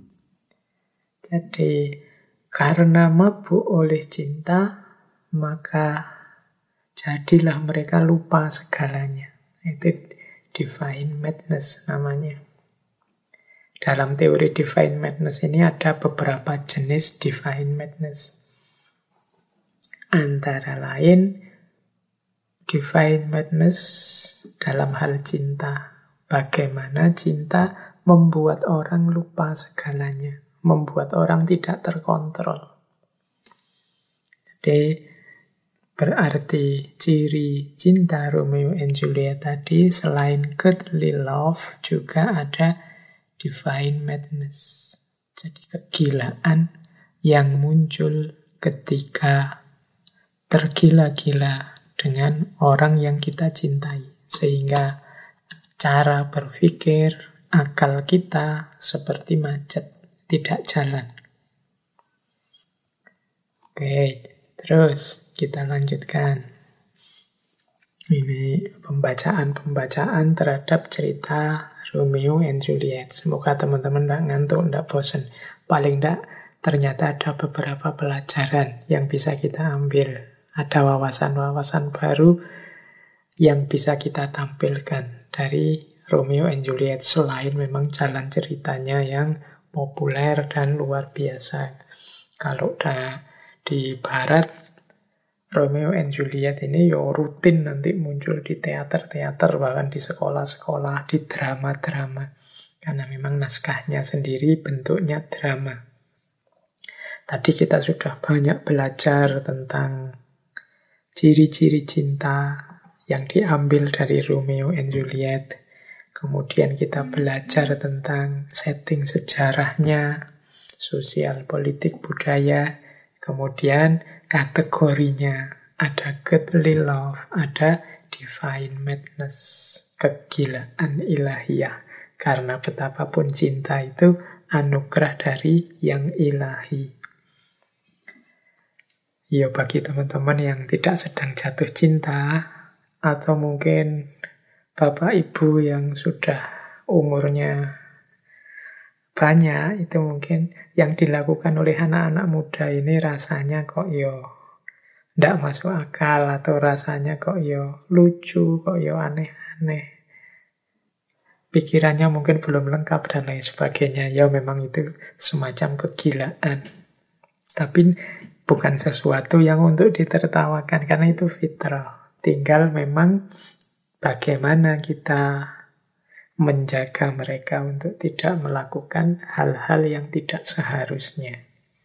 Jadi karena mabuk oleh cinta, maka jadilah mereka lupa segalanya. Itu divine madness namanya. Dalam teori divine madness ini ada beberapa jenis divine madness. Antara lain divine madness dalam hal cinta. Bagaimana cinta membuat orang lupa segalanya, membuat orang tidak terkontrol. Jadi berarti ciri cinta Romeo and Juliet tadi selain godly love juga ada divine madness. Jadi kegilaan yang muncul ketika tergila-gila dengan orang yang kita cintai. Sehingga cara berpikir, akal kita seperti macet, tidak jalan. Oke, terus kita lanjutkan. Ini pembacaan-pembacaan terhadap cerita Romeo and Juliet. Semoga teman-teman tidak ngantuk, tidak bosan. Paling tidak ternyata ada beberapa pelajaran yang bisa kita ambil. Ada wawasan-wawasan baru yang bisa kita tampilkan dari Romeo and Juliet. Selain memang jalan ceritanya yang populer dan luar biasa. Kalau di barat, Romeo and Juliet ini yo rutin nanti muncul di teater-teater, bahkan di sekolah-sekolah, di drama-drama. Karena memang naskahnya sendiri bentuknya drama. Tadi kita sudah banyak belajar tentang ciri-ciri cinta yang diambil dari Romeo and Juliet. Kemudian kita belajar tentang setting sejarahnya, sosial, politik, budaya. Kemudian kategorinya, ada godly love, ada divine madness, kegilaan ilahiyah. Karena betapapun cinta itu anugerah dari yang ilahi. Ya, bagi teman-teman yang tidak sedang jatuh cinta, atau mungkin bapak ibu yang sudah umurnya banyak, itu mungkin yang dilakukan oleh anak-anak muda ini rasanya kok yo ndak masuk akal atau rasanya kok yo lucu, kok yo aneh-aneh. Pikirannya mungkin belum lengkap dan lain sebagainya. Ya memang itu semacam kegilaan. Tapi bukan sesuatu yang untuk ditertawakan karena itu fitrah. Tinggal memang bagaimana kita menjaga mereka untuk tidak melakukan hal-hal yang tidak seharusnya.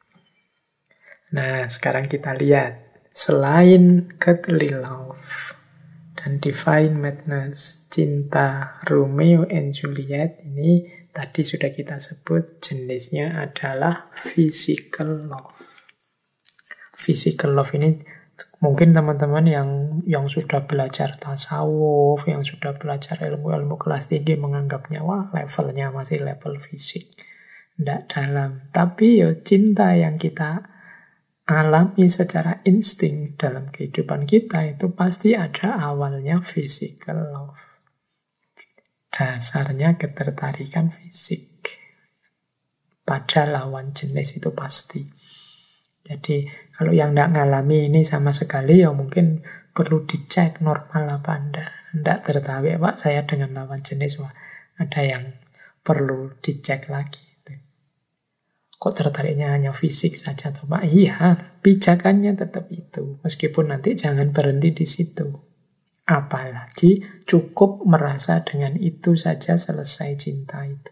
Nah, sekarang kita lihat. Selain godly love dan divine madness, cinta Romeo and Juliet ini tadi sudah kita sebut jenisnya adalah physical love. Physical love ini mungkin teman-teman yang sudah belajar tasawuf, yang sudah belajar ilmu-ilmu kelas tinggi menganggapnya wah levelnya masih level fisik, tidak dalam. Tapi ya cinta yang kita alami secara insting dalam kehidupan kita itu pasti ada awalnya physical love. Dasarnya ketertarikan fisik pada lawan jenis itu pasti. Jadi kalau yang tidak ngalami ini sama sekali ya mungkin perlu dicek normal apa anda. Tidak tertarik Pak saya dengan lawan jenis, wah ada yang perlu dicek lagi. Kok tertariknya hanya fisik saja toh Pak? Iya, pijakannya tetap itu. Meskipun nanti jangan berhenti di situ. Apalagi cukup merasa dengan itu saja selesai cinta itu.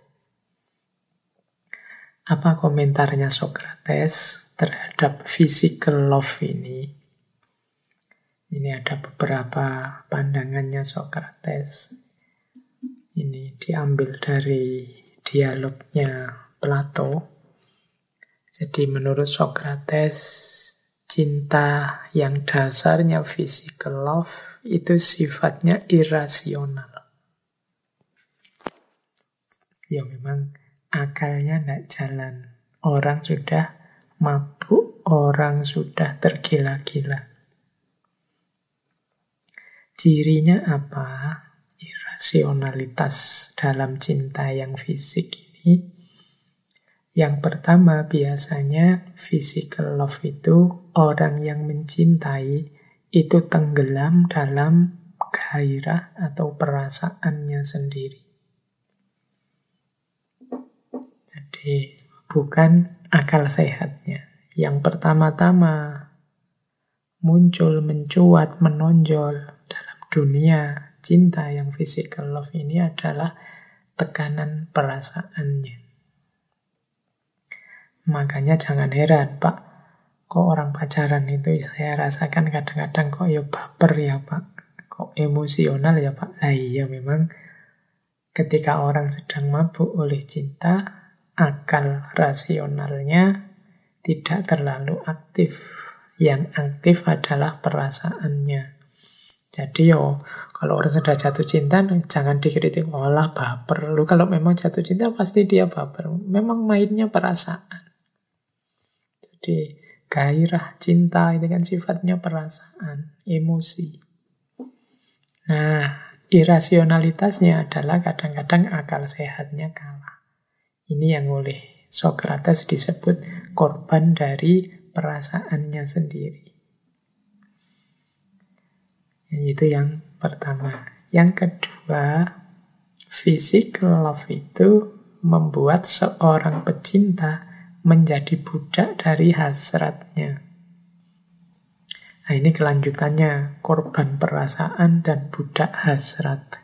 Apa komentarnya Socrates terhadap physical love ini? Ini ada beberapa pandangannya Socrates. Ini diambil dari dialognya Plato. Jadi menurut Socrates, cinta yang dasarnya physical love itu sifatnya irasional. Ya memang akalnya tidak jalan. Orang sudah mabuk, orang sudah tergila-gila. Cirinya apa? Irasionalitas dalam cinta yang fisik ini. Yang pertama biasanya physical love itu orang yang mencintai itu tenggelam dalam gairah atau perasaannya sendiri. Jadi bukan akal sehatnya. Yang pertama-tama muncul, mencuat, menonjol dalam dunia cinta yang physical love ini adalah tekanan perasaannya. Makanya jangan heran, Pak. Kok orang pacaran itu saya rasakan kadang-kadang kok ya baper ya, Pak. Kok emosional ya, Pak. Nah iya memang ketika orang sedang mabuk oleh cinta, akal rasionalnya tidak terlalu aktif. Yang aktif adalah perasaannya. Jadi kalau orang sudah jatuh cinta, jangan dikritik, olah baper. Lu kalau memang jatuh cinta pasti dia baper. Memang mainnya perasaan. Jadi gairah cinta itu kan sifatnya perasaan, emosi. Nah, irasionalitasnya adalah kadang-kadang akal sehatnya kalah. Ini yang oleh Socrates disebut korban dari perasaannya sendiri. Itu yang pertama. Yang kedua, physical love itu membuat seorang pecinta menjadi budak dari hasratnya. Nah ini kelanjutannya, korban perasaan dan budak hasrat.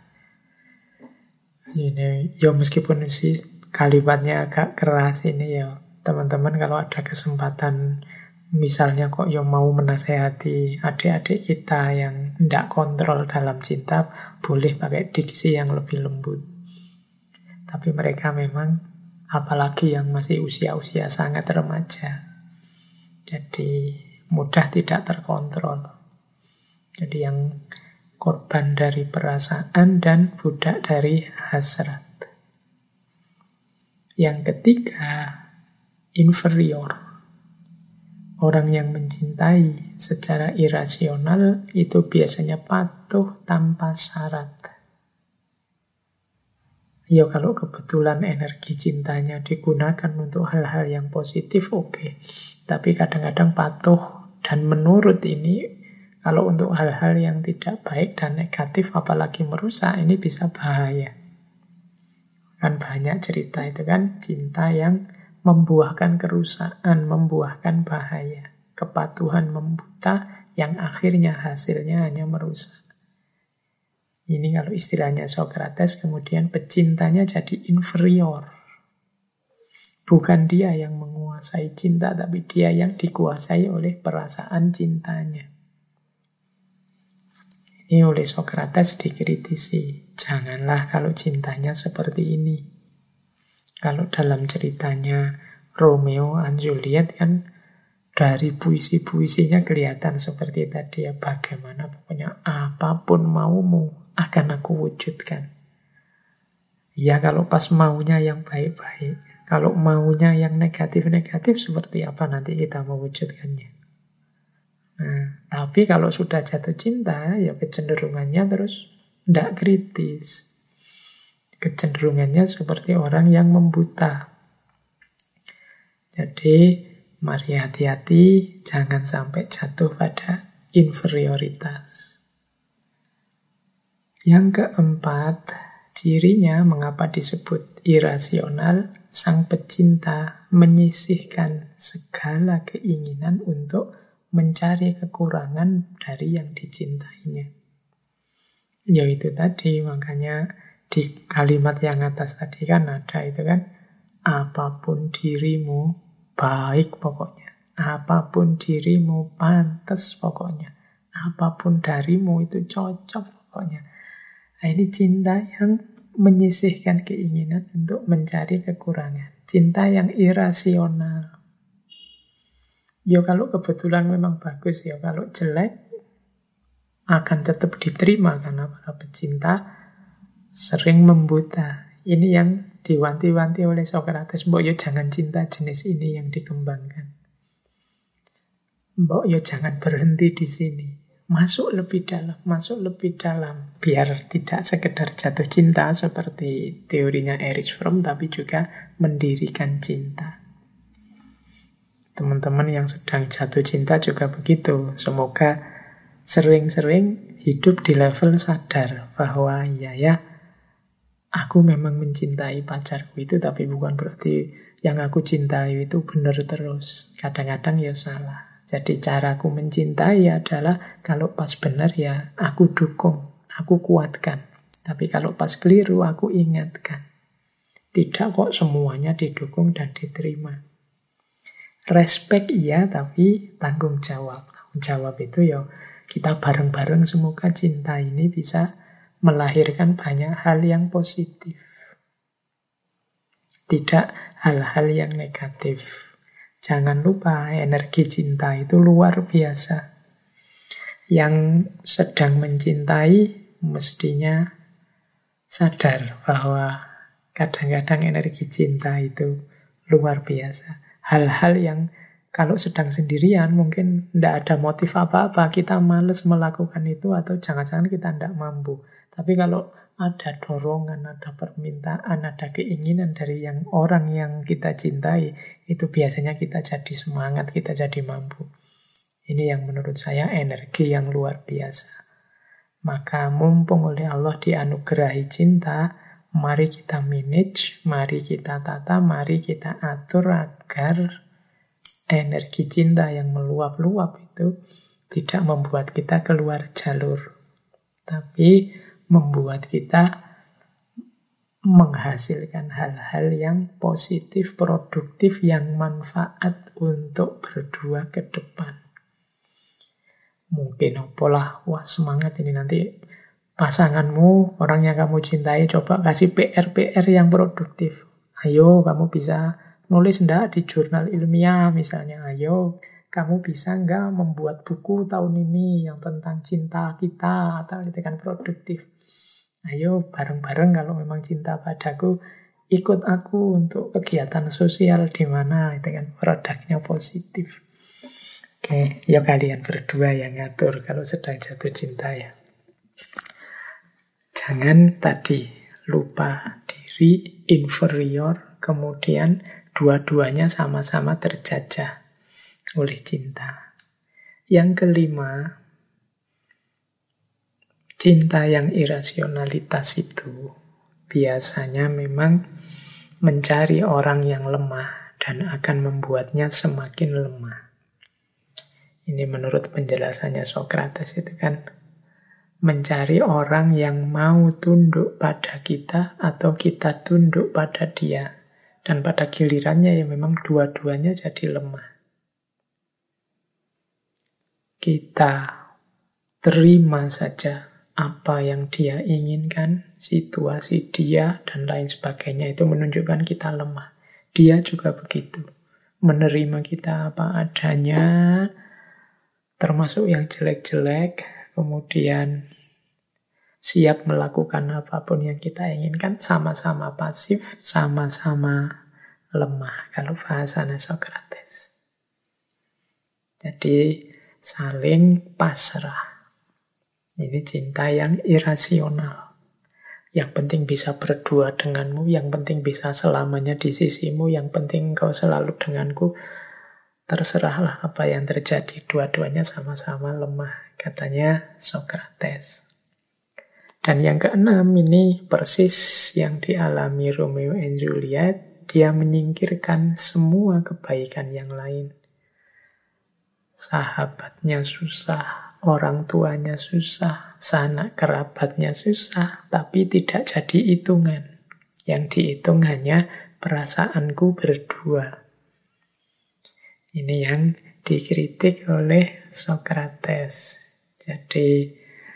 Ini ya meskipun sih kalimatnya agak keras ini ya, teman-teman kalau ada kesempatan misalnya kok ya mau menasehati adik-adik kita yang tidak kontrol dalam cinta, boleh pakai diksi yang lebih lembut. Tapi mereka memang apalagi yang masih usia-usia sangat remaja. Jadi mudah tidak terkontrol. Jadi yang korban dari perasaan dan budak dari hasrat. Yang ketiga, inferior. Orang yang mencintai secara irasional itu biasanya patuh tanpa syarat. Ya kalau kebetulan energi cintanya digunakan untuk hal-hal yang positif, oke. Tapi kadang-kadang patuh Dan menurut ini, kalau untuk hal-hal yang tidak baik dan negatif, apalagi merusak, ini bisa bahaya. Kan banyak cerita itu kan, cinta yang membuahkan kerusakan, membuahkan bahaya. Kepatuhan membuta yang akhirnya hasilnya hanya merusak. Ini kalau istilahnya Socrates, kemudian pecintanya jadi inferior. Bukan dia yang menguasai cinta, tapi dia yang dikuasai oleh perasaan cintanya. Ini oleh Socrates dikritisi. Janganlah kalau cintanya seperti ini. Kalau dalam ceritanya Romeo and Juliet kan, dari puisi-puisinya kelihatan seperti tadi ya, bagaimana pokoknya apapun maumu akan aku wujudkan. Ya kalau pas maunya yang baik-baik, kalau maunya yang negatif-negatif seperti apa nanti kita mewujudkannya. Nah, tapi kalau sudah jatuh cinta, ya kecenderungannya terus tidak kritis. Kecenderungannya seperti orang yang membuta. Jadi, mari hati-hati, jangan sampai jatuh pada inferioritas. Yang keempat, cirinya mengapa disebut irasional, sang pecinta menyisihkan segala keinginan untuk mencari kekurangan dari yang dicintainya. Yaitu tadi, makanya di kalimat yang atas tadi kan ada itu kan, apapun dirimu baik pokoknya, apapun dirimu pantas pokoknya, apapun darimu itu cocok pokoknya. Nah, ini cinta yang menyisihkan keinginan untuk mencari kekurangan. Cinta yang irasional. Ya kalau kebetulan memang bagus, ya kalau jelek akan tetap diterima karena para pecinta sering membuta. Ini yang diwanti-wanti oleh Socrates. Mbok yo jangan cinta jenis ini yang dikembangkan. Mbok yo jangan berhenti di sini. Masuk lebih dalam. Biar tidak sekedar jatuh cinta seperti teorinya Erich Fromm, tapi juga mendirikan cinta. Teman-teman yang sedang jatuh cinta juga begitu. Semoga sering-sering hidup di level sadar bahwa ya, aku memang mencintai pacarku itu, tapi bukan berarti yang aku cintai itu benar terus. Kadang-kadang ya salah. Jadi caraku mencintai adalah kalau pas benar ya aku dukung, aku kuatkan. Tapi kalau pas keliru aku ingatkan. Tidak kok semuanya didukung dan diterima. Respect iya, tapi tanggung jawab. Tanggung jawab itu ya kita bareng-bareng semoga cinta ini bisa melahirkan banyak hal yang positif. Tidak hal-hal yang negatif. Jangan lupa energi cinta itu luar biasa. Yang sedang mencintai mestinya sadar bahwa kadang-kadang energi cinta itu luar biasa. Hal-hal yang kalau sedang sendirian mungkin tidak ada motif apa-apa, kita males melakukan itu atau jangan-jangan kita tidak mampu. Tapi kalau ada dorongan, ada permintaan, ada keinginan dari yang orang yang kita cintai, itu biasanya kita jadi semangat, kita jadi mampu. Ini yang menurut saya energi yang luar biasa. Maka mumpung oleh Allah dianugerahi cinta, mari kita manage, mari kita tata, mari kita atur agar energi cinta yang meluap-luap itu tidak membuat kita keluar jalur, tapi membuat kita menghasilkan hal-hal yang positif, produktif, yang manfaat untuk berdua ke depan. Mungkin apalah, wah semangat ini nanti pasanganmu, orang yang kamu cintai, coba kasih PR-PR yang produktif. Ayo, kamu bisa nulis enggak di jurnal ilmiah misalnya. Ayo, kamu bisa enggak membuat buku tahun ini yang tentang cinta kita, atau itu kan produktif. Ayo bareng-bareng kalau memang cinta padaku, ikut aku untuk kegiatan sosial di mana, itu kan produknya positif. Oke, ya kalian berdua yang ngatur kalau sedang jatuh cinta ya. Jangan tadi lupa diri, inferior, kemudian dua-duanya sama-sama terjajah oleh cinta. Yang kelima, cinta yang irasionalitas itu biasanya memang mencari orang yang lemah dan akan membuatnya semakin lemah. Ini menurut penjelasannya Socrates itu kan, mencari orang yang mau tunduk pada kita atau kita tunduk pada dia. Dan pada gilirannya ya memang dua-duanya jadi lemah. Kita terima saja apa yang dia inginkan, situasi dia, dan lain sebagainya. Itu menunjukkan kita lemah. Dia juga begitu. Menerima kita apa adanya, termasuk yang jelek-jelek, kemudian siap melakukan apapun yang kita inginkan, sama-sama pasif, sama-sama lemah, kalau bahasanya Socrates. Jadi saling pasrah. Ini cinta yang irasional. Yang penting bisa berdua denganmu, yang penting bisa selamanya di sisimu, yang penting engkau selalu denganku. Terserahlah apa yang terjadi, dua-duanya sama-sama lemah, katanya Socrates. Dan yang keenam ini persis yang dialami Romeo and Juliet, dia menyingkirkan semua kebaikan yang lain. Sahabatnya susah, orang tuanya susah, sanak kerabatnya susah, tapi tidak jadi hitungan. Yang dihitung hanya perasaanku berdua. Ini yang dikritik oleh Socrates. Jadi,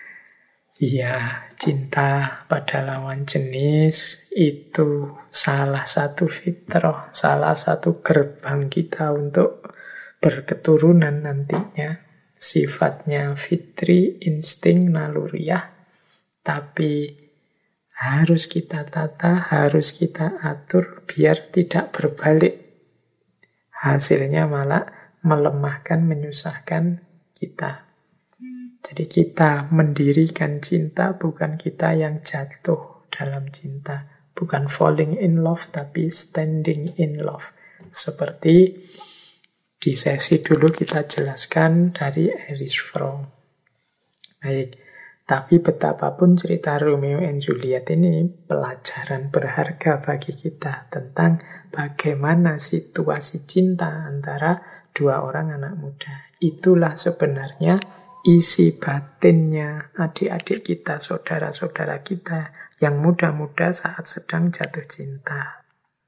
iya, cinta pada lawan jenis itu salah satu fitrah, salah satu gerbang kita untuk berketurunan nantinya. Sifatnya fitri, insting, naluriah. Tapi harus kita tata, harus kita atur biar tidak berbalik. Hasilnya malah melemahkan, menyusahkan kita. Jadi kita mendirikan cinta, bukan kita yang jatuh dalam cinta. Bukan falling in love, tapi standing in love. Seperti di sesi dulu kita jelaskan dari Erich Fromm. Baik, tapi betapapun cerita Romeo and Juliet ini pelajaran berharga bagi kita tentang bagaimana situasi cinta antara dua orang anak muda. Itulah sebenarnya isi batinnya adik-adik kita, saudara-saudara kita yang muda-muda saat sedang jatuh cinta.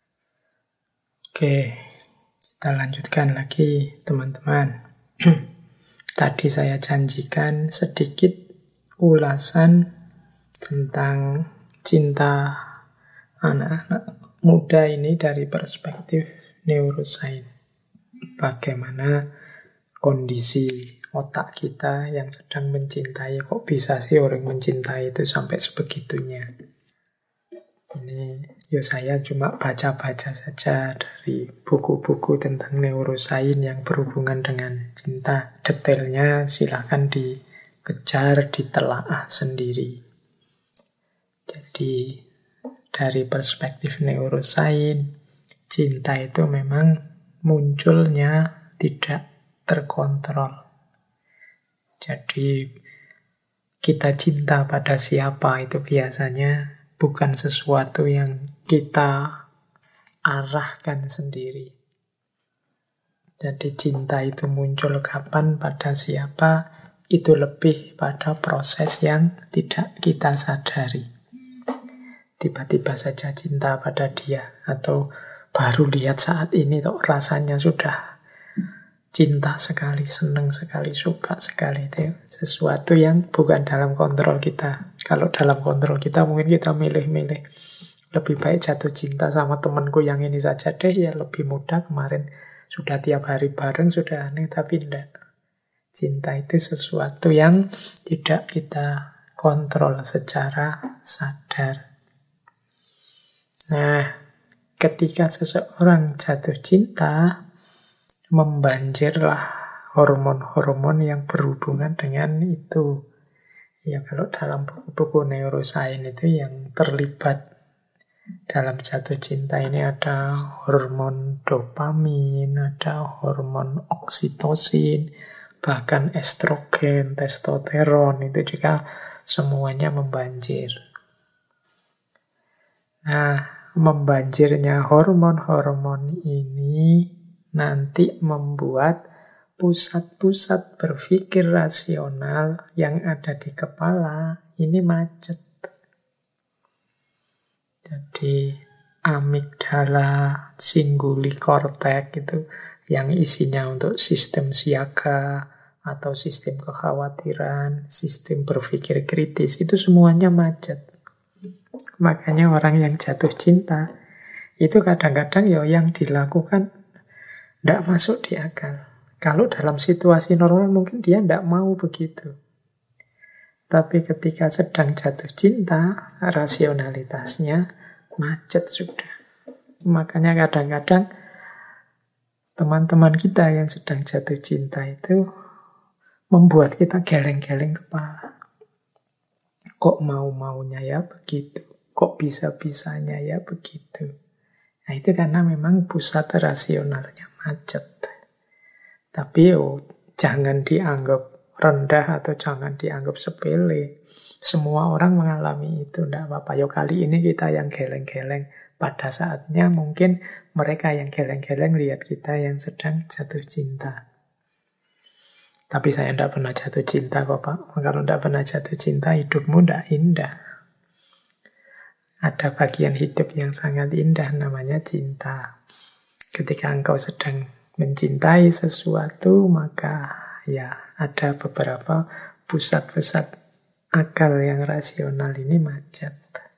Oke, kita lanjutkan lagi teman-teman. Tadi saya janjikan sedikit ulasan tentang cinta anak-anak muda ini dari perspektif neuroscience. Bagaimana kondisi otak kita yang sedang mencintai, kok bisa sih orang mencintai itu sampai sebegitunya. Ini saya cuma baca-baca saja dari buku-buku tentang neuroscience yang berhubungan dengan cinta. Detailnya silahkan dikejar, ditelaah sendiri. Jadi dari perspektif neuroscience, cinta itu memang munculnya tidak terkontrol. Jadi kita cinta pada siapa itu biasanya bukan sesuatu yang kita arahkan sendiri. Jadi cinta itu muncul kapan, pada siapa, itu lebih pada proses yang tidak kita sadari. Tiba-tiba saja cinta pada dia, atau baru lihat saat ini kok rasanya sudah cinta sekali, senang sekali, suka sekali. Itu sesuatu yang bukan dalam kontrol kita. Kalau dalam kontrol kita mungkin kita milih-milih. Lebih baik jatuh cinta sama temanku yang ini saja deh, ya lebih mudah. Kemarin sudah tiap hari bareng, sudah aneh, tapi enggak. Cinta itu sesuatu yang tidak kita kontrol secara sadar. Nah, ketika seseorang jatuh cinta, membanjirlah hormon-hormon yang berhubungan dengan itu. Ya, kalau dalam buku-buku neuroscience itu yang terlibat dalam jatuh cinta ini ada hormon dopamin, ada hormon oksitosin, bahkan estrogen, testosteron itu juga semuanya membanjir. Nah, membanjirnya hormon-hormon ini nanti membuat pusat-pusat berpikir rasional yang ada di kepala ini macet. Jadi amigdala, cinguli cortex itu yang isinya untuk sistem siaga atau sistem kekhawatiran, sistem berpikir kritis, itu semuanya macet. Makanya orang yang jatuh cinta itu kadang-kadang ya yang dilakukan tidak masuk di akal. Kalau dalam situasi normal mungkin dia tidak mau begitu. Tapi ketika sedang jatuh cinta, rasionalitasnya macet sudah. Makanya kadang-kadang teman-teman kita yang sedang jatuh cinta itu membuat kita geleng-geleng kepala. Kok mau-maunya ya begitu? Kok bisa-bisanya ya begitu? Nah itu karena memang pusat rasionalnya macet. Tapi jangan dianggap rendah atau jangan dianggap sepele. Semua orang mengalami itu, tidak apa-apa. Kali ini kita yang geleng-geleng. Pada saatnya mungkin mereka yang geleng-geleng lihat kita yang sedang jatuh cinta. Tapi saya tidak pernah jatuh cinta kok Pak. Kalau tidak pernah jatuh cinta, hidupmu tidak indah. Ada bagian hidup yang sangat indah, namanya cinta. Ketika engkau sedang mencintai sesuatu, maka ya ada beberapa pusat-pusat akal yang rasional ini macet.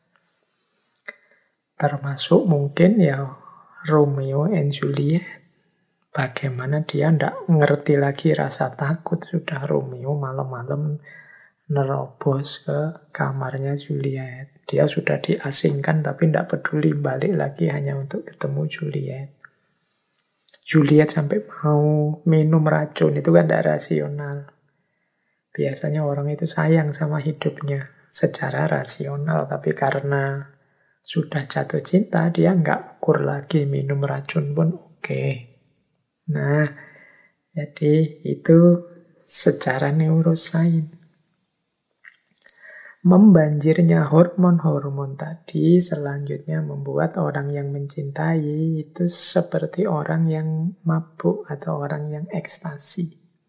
Termasuk mungkin ya Romeo and Juliet. Bagaimana dia tidak ngerti lagi rasa takut. Sudah Romeo malam-malam nerobos ke kamarnya Juliet. Dia sudah diasingkan tapi tidak peduli, balik lagi hanya untuk ketemu Juliet. Juliet sampai mau minum racun, itu kan tidak rasional. Biasanya orang itu sayang sama hidupnya secara rasional, tapi karena sudah jatuh cinta, dia nggak ukur lagi, minum racun pun oke. Nah, jadi itu secara neurosains. Membanjirnya hormon-hormon tadi selanjutnya membuat orang yang mencintai itu seperti orang yang mabuk atau orang yang ekstasi.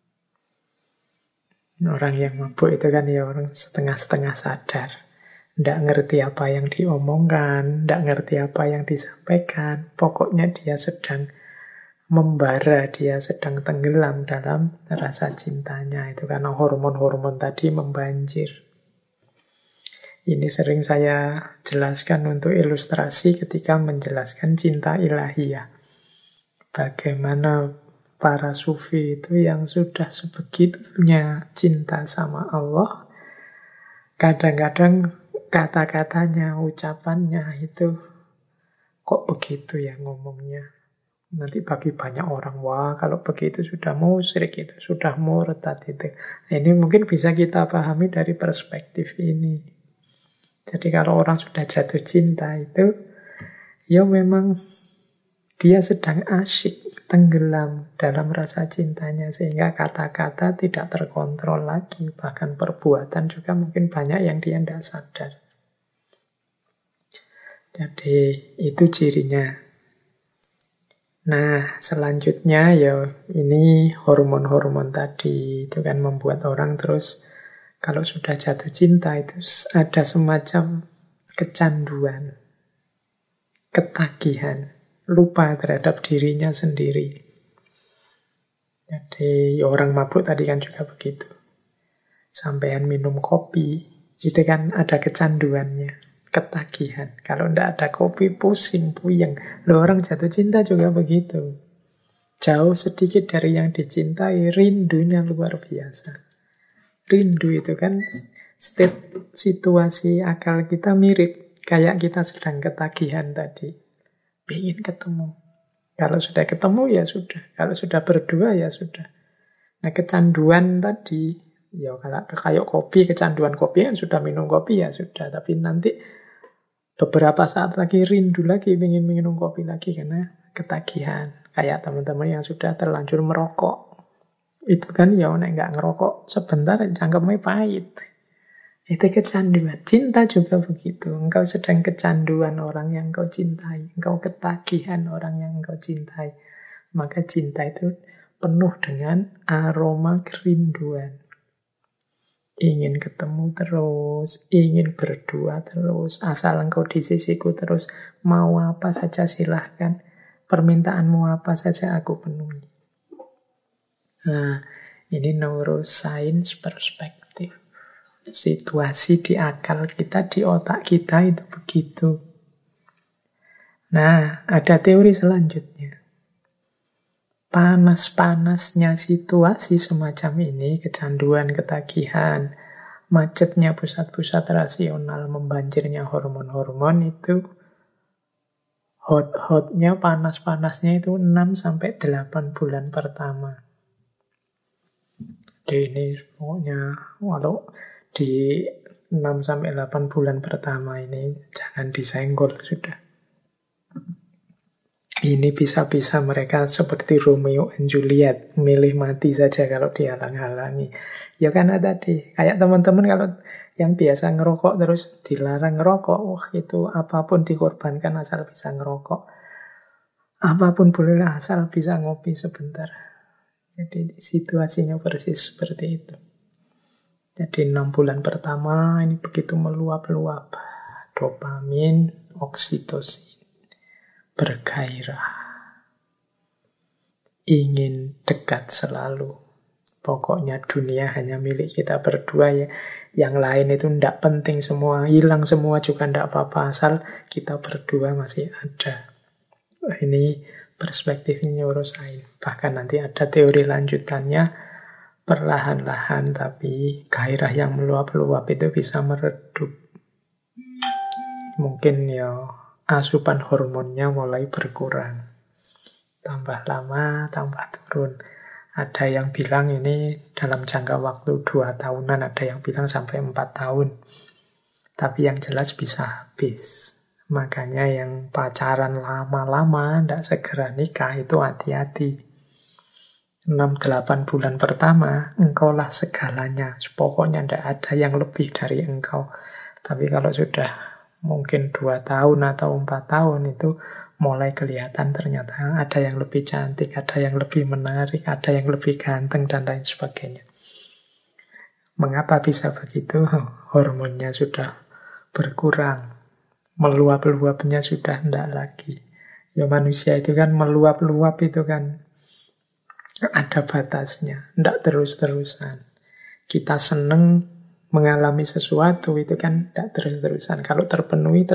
Orang yang mabuk itu kan ya orang setengah-setengah sadar. Tidak ngerti apa yang diomongkan, tidak ngerti apa yang disampaikan. Pokoknya dia sedang membara, dia sedang tenggelam dalam rasa cintanya. Itu karena hormon-hormon tadi membanjir. Ini sering saya jelaskan untuk ilustrasi ketika menjelaskan cinta ilahiyah. Bagaimana para sufi itu yang sudah sebegitunya cinta sama Allah, kadang-kadang kata-katanya, ucapannya itu kok begitu ya ngomongnya. Nanti bagi banyak orang, wah kalau begitu sudah musyrik itu, sudah murtad itu. Nah, ini mungkin bisa kita pahami dari perspektif ini. Jadi kalau orang sudah jatuh cinta itu, ya memang dia sedang asyik, tenggelam dalam rasa cintanya. Sehingga kata-kata tidak terkontrol lagi. Bahkan perbuatan juga mungkin banyak yang dia tidak sadar. Jadi itu cirinya. Nah, selanjutnya ya ini hormon-hormon tadi. Itu kan membuat orang terus kalau sudah jatuh cinta itu ada semacam kecanduan, ketagihan, lupa terhadap dirinya sendiri. Jadi orang mabuk tadi kan juga begitu. Sampean minum kopi, itu kan ada kecanduannya, ketagihan. Kalau tidak ada kopi, pusing, puyeng. Loh, orang jatuh cinta juga begitu. Jauh sedikit dari yang dicintai, rindunya luar biasa. Rindu itu kan state situasi akal kita mirip. Kayak kita sedang ketagihan tadi. Pengen ketemu. Kalau sudah ketemu ya sudah. Kalau sudah berdua ya sudah. Nah kecanduan tadi, ya kalau kayak kopi, kecanduan kopi kan sudah minum kopi ya sudah. Tapi nanti beberapa saat lagi rindu lagi, pengen minum kopi lagi karena ketagihan. Kayak teman-teman yang sudah terlanjur merokok. Itu kan ya nek nggak ngerokok sebentar cangkemnya pahit. Itu kecanduan. Cinta juga begitu. Engkau sedang kecanduan orang yang engkau cintai. Engkau ketagihan orang yang engkau cintai. Maka cinta itu penuh dengan aroma kerinduan. Ingin ketemu terus, ingin berdua terus, asal engkau di sisiku terus, mau apa saja silahkan, permintaanmu apa saja aku penuhi. Nah, ini neuroscience perspektif. Situasi di akal kita, di otak kita itu begitu. Nah, ada teori selanjutnya. Panas-panasnya situasi semacam ini, kecanduan, ketagihan, macetnya pusat-pusat rasional, membanjirnya hormon-hormon itu, hot-hotnya, panas-panasnya itu 6-8 bulan pertama. Jadi ini pokoknya, walau di 6-8 bulan pertama ini, jangan disenggol sudah. Ini bisa-bisa mereka seperti Romeo and Juliet, milih mati saja kalau dihalang-halangi. Ya karena tadi, kayak teman-teman kalau yang biasa ngerokok terus dilarang ngerokok, wah itu apapun dikorbankan asal bisa ngerokok. Apapun bolehlah asal bisa ngopi sebentar. Jadi situasinya persis seperti itu. Jadi 6 bulan pertama ini begitu meluap-luap. Dopamin, oksitosin. Bergairah, ingin dekat selalu. Pokoknya dunia hanya milik kita berdua ya. Yang lain itu tidak penting semua, hilang semua juga tidak apa-apa asal kita berdua masih ada. Ini perspektif neuroscience. Bahkan nanti ada teori lanjutannya, perlahan-lahan tapi gairah yang meluap-luap itu bisa meredup. Mungkin ya asupan hormonnya mulai berkurang. Tambah lama, tambah turun. Ada yang bilang ini dalam jangka waktu 2 tahunan, ada yang bilang sampai 4 tahun. Tapi yang jelas bisa habis. Makanya yang pacaran lama-lama, tidak segera nikah, itu hati-hati. 6-8 bulan pertama, engkaulah segalanya. Pokoknya tidak ada yang lebih dari engkau. Tapi kalau sudah mungkin 2 tahun atau 4 tahun itu mulai kelihatan ternyata ada yang lebih cantik, ada yang lebih menarik, ada yang lebih ganteng, dan lain sebagainya. Mengapa bisa begitu? Hormonnya sudah berkurang. Meluap-luapnya sudah tidak lagi. Ya manusia itu kan meluap-luap itu kan ada batasnya. Tidak terus-terusan. Kita seneng mengalami sesuatu itu kan tidak terus-terusan. Kalau terpenuhi.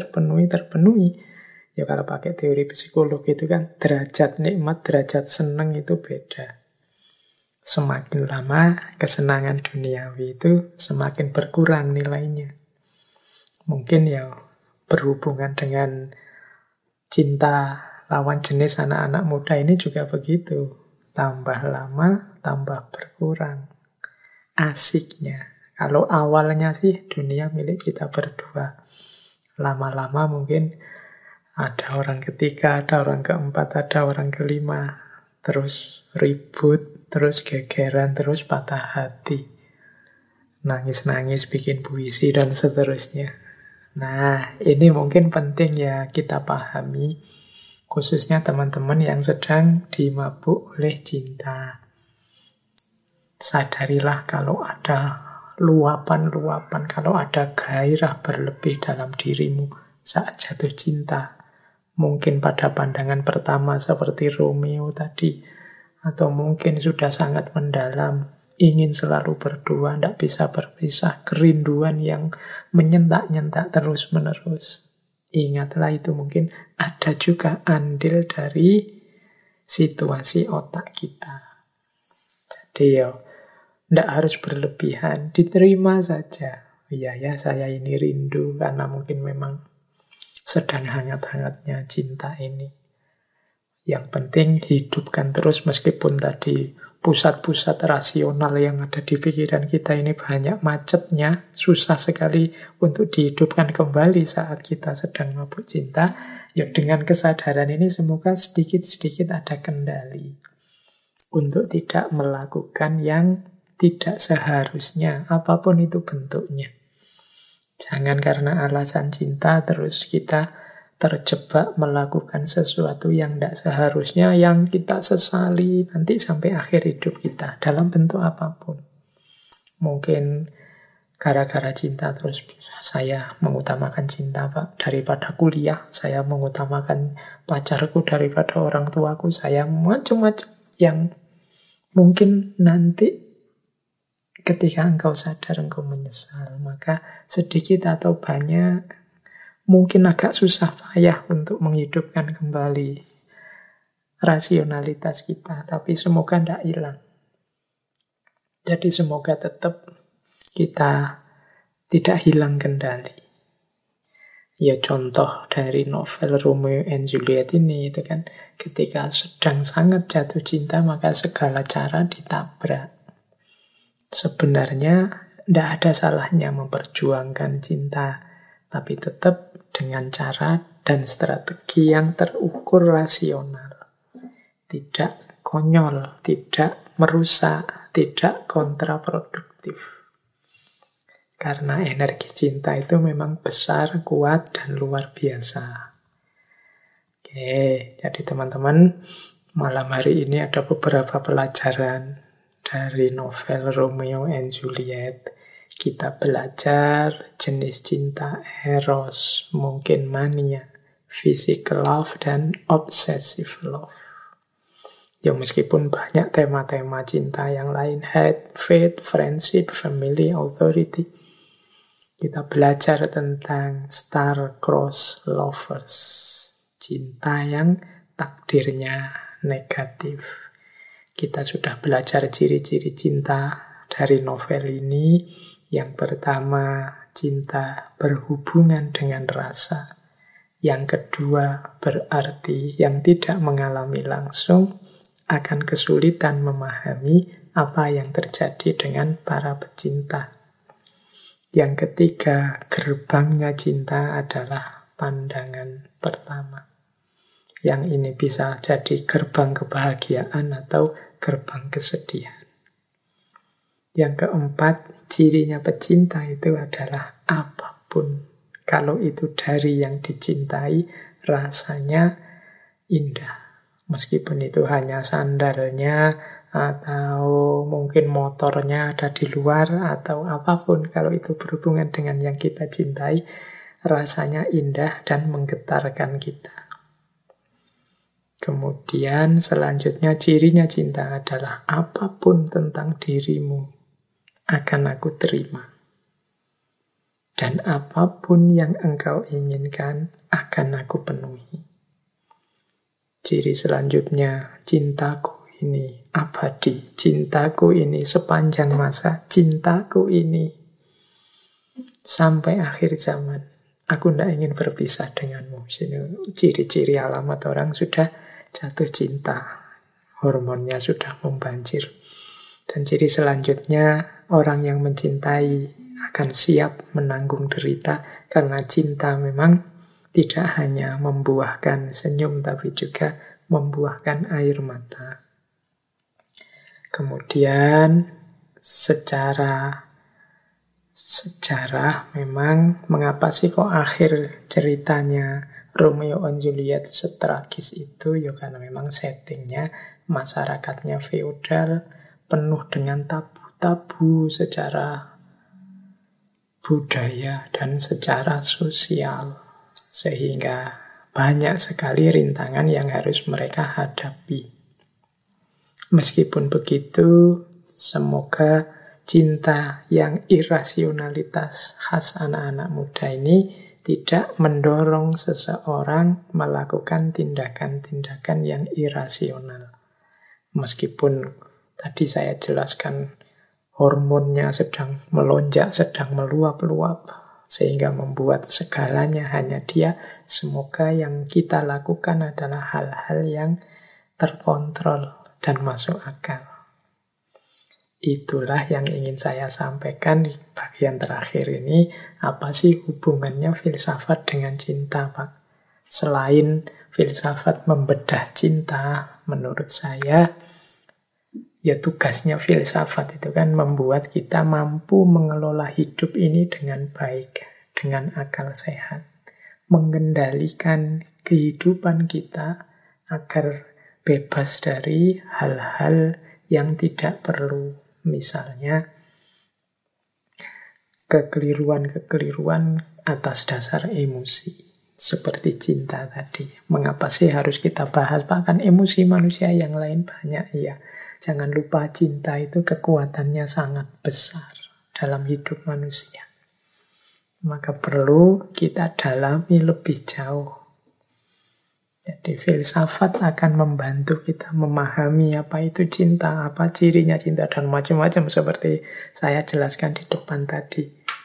Ya kalau pakai teori psikologi itu kan derajat nikmat, derajat seneng itu beda. Semakin lama kesenangan duniawi itu semakin berkurang nilainya. Mungkin ya berhubungan dengan cinta lawan jenis anak-anak muda ini juga begitu. Tambah lama, tambah berkurang. Asiknya. Kalau awalnya sih dunia milik kita berdua. Lama-lama mungkin ada orang ketiga, ada orang keempat, ada orang kelima. Terus ribut, terus gegeran, terus patah hati. Nangis-nangis, bikin puisi, dan seterusnya. Nah, ini mungkin penting ya kita pahami. Khususnya teman-teman yang sedang dimabuk oleh cinta. Sadarilah kalau ada luapan-luapan, kalau ada gairah berlebih dalam dirimu saat jatuh cinta. Mungkin pada pandangan pertama seperti Romeo tadi, atau mungkin sudah sangat mendalam, ingin selalu berdua, tidak bisa berpisah, kerinduan yang menyentak-nyentak terus-menerus. Ingatlah itu mungkin ada juga andil dari situasi otak kita. Jadi ya, tidak harus berlebihan, diterima saja. Iya ya, saya ini rindu karena mungkin memang sedang hangat-hangatnya cinta ini. Yang penting hidupkan terus meskipun tadi pusat-pusat rasional yang ada di pikiran kita ini banyak macetnya, susah sekali untuk dihidupkan kembali saat kita sedang mabuk cinta. Ya dengan kesadaran ini semoga sedikit-sedikit ada kendali. untuk tidak melakukan yang tidak seharusnya, apapun itu bentuknya. Jangan karena alasan cinta terus kita terjebak melakukan sesuatu yang tidak seharusnya, yang kita sesali nanti sampai akhir hidup kita, dalam bentuk apapun. Mungkin gara-gara cinta terus saya mengutamakan cinta, Pak, daripada kuliah, saya mengutamakan pacarku daripada orang tuaku, saya macam-macam yang mungkin nanti ketika engkau sadar engkau menyesal, maka sedikit atau banyak mungkin agak susah payah untuk menghidupkan kembali rasionalitas kita, tapi semoga tidak hilang. Jadi semoga tetap kita tidak hilang kendali. Ya contoh dari novel Romeo and Juliet ini, itu kan ketika sedang sangat jatuh cinta maka segala cara ditabrak. Sebenarnya tidak ada salahnya memperjuangkan cinta, tapi tetap dengan cara dan strategi yang terukur rasional. Tidak konyol, tidak merusak, tidak kontraproduktif. Karena energi cinta itu memang besar, kuat, dan luar biasa. Oke, jadi teman-teman, malam hari ini ada beberapa pelajaran dari novel Romeo and Juliet. Kita belajar jenis cinta eros, mungkin mania, physical love, dan obsessive love. Ya meskipun banyak tema-tema cinta yang lain, hate, faith, friendship, family, authority. Kita belajar tentang star-crossed lovers, cinta yang takdirnya negatif. Kita sudah belajar ciri-ciri cinta dari novel ini. Yang pertama, cinta berhubungan dengan rasa. Yang kedua, berarti yang tidak mengalami langsung akan kesulitan memahami apa yang terjadi dengan para pecinta. Yang ketiga, gerbangnya cinta adalah pandangan pertama. Yang ini bisa jadi gerbang kebahagiaan atau gerbang kesedihan. Yang keempat, cirinya pecinta itu adalah apapun. Kalau itu dari yang dicintai, rasanya indah. Meskipun itu hanya sandalnya, atau mungkin motornya ada di luar, atau apapun. Kalau itu berhubungan dengan yang kita cintai, rasanya indah dan menggetarkan kita. Kemudian selanjutnya cirinya cinta adalah apapun tentang dirimu akan aku terima. Dan apapun yang engkau inginkan akan aku penuhi. Ciri selanjutnya, cintaku ini abadi, cintaku ini sepanjang masa, cintaku ini sampai akhir zaman. Aku tidak ingin berpisah denganmu. Ciri-ciri alamat orang sudah jatuh cinta. Hormonnya sudah membanjir. Dan ciri selanjutnya, orang yang mencintai akan siap menanggung derita, karena cinta memang tidak hanya membuahkan senyum, tapi juga membuahkan air mata. Kemudian secara sejarah memang mengapa sih kok akhir ceritanya Romeo and Juliet setragis itu, ya karena memang settingnya masyarakatnya feodal, penuh dengan tabu-tabu secara budaya dan secara sosial, sehingga banyak sekali rintangan yang harus mereka hadapi. Meskipun begitu, semoga cinta yang irasionalitas khas anak-anak muda ini tidak mendorong seseorang melakukan tindakan-tindakan yang irasional. Meskipun tadi saya jelaskan hormonnya sedang melonjak, sedang meluap-luap, sehingga membuat segalanya hanya dia. Semoga yang kita lakukan adalah hal-hal yang terkontrol dan masuk akal. Itulah yang ingin saya sampaikan di bagian terakhir ini. Apa sih hubungannya filsafat dengan cinta, Pak? Selain filsafat membedah cinta, menurut saya Ya tugasnya filsafat itu kan membuat kita mampu mengelola hidup ini dengan baik, dengan akal sehat. Mengendalikan kehidupan kita agar bebas dari hal-hal yang tidak perlu. Misalnya kekeliruan-kekeliruan atas dasar emosi. Seperti cinta tadi. Mengapa sih harus kita bahas? Pak, kan emosi manusia yang lain banyak. Ya, jangan lupa cinta itu kekuatannya sangat besar dalam hidup manusia. Maka perlu kita dalami lebih jauh. Jadi filsafat akan membantu kita memahami apa itu cinta, apa cirinya cinta, dan macam-macam seperti saya jelaskan di depan tadi.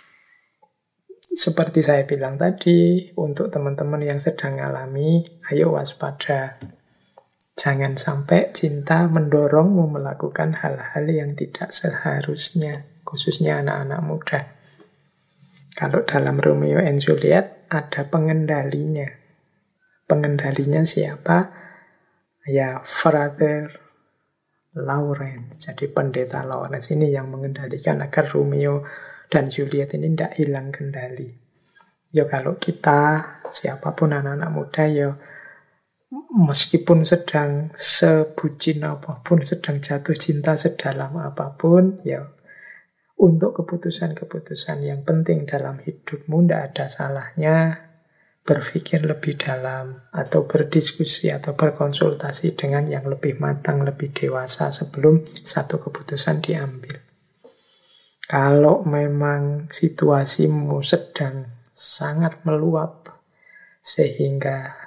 Seperti saya bilang tadi, untuk teman-teman yang sedang alami, ayo waspada. Jangan sampai cinta mendorongmu melakukan hal-hal yang tidak seharusnya, khususnya anak-anak muda. Kalau dalam Romeo and Juliet ada pengendalinya. Pengendalinya siapa? Ya, Father Lawrence. Jadi pendeta Lawrence ini yang mengendalikan agar Romeo dan Juliet ini tidak hilang kendali. Ya kalau kita, siapapun anak-anak muda, ya meskipun sedang sebucin apapun, sedang jatuh cinta sedalam apapun, ya untuk keputusan-keputusan yang penting dalam hidupmu tidak ada salahnya berpikir lebih dalam atau berdiskusi atau berkonsultasi dengan yang lebih matang, lebih dewasa sebelum satu keputusan diambil. Kalau memang situasimu sedang sangat meluap sehingga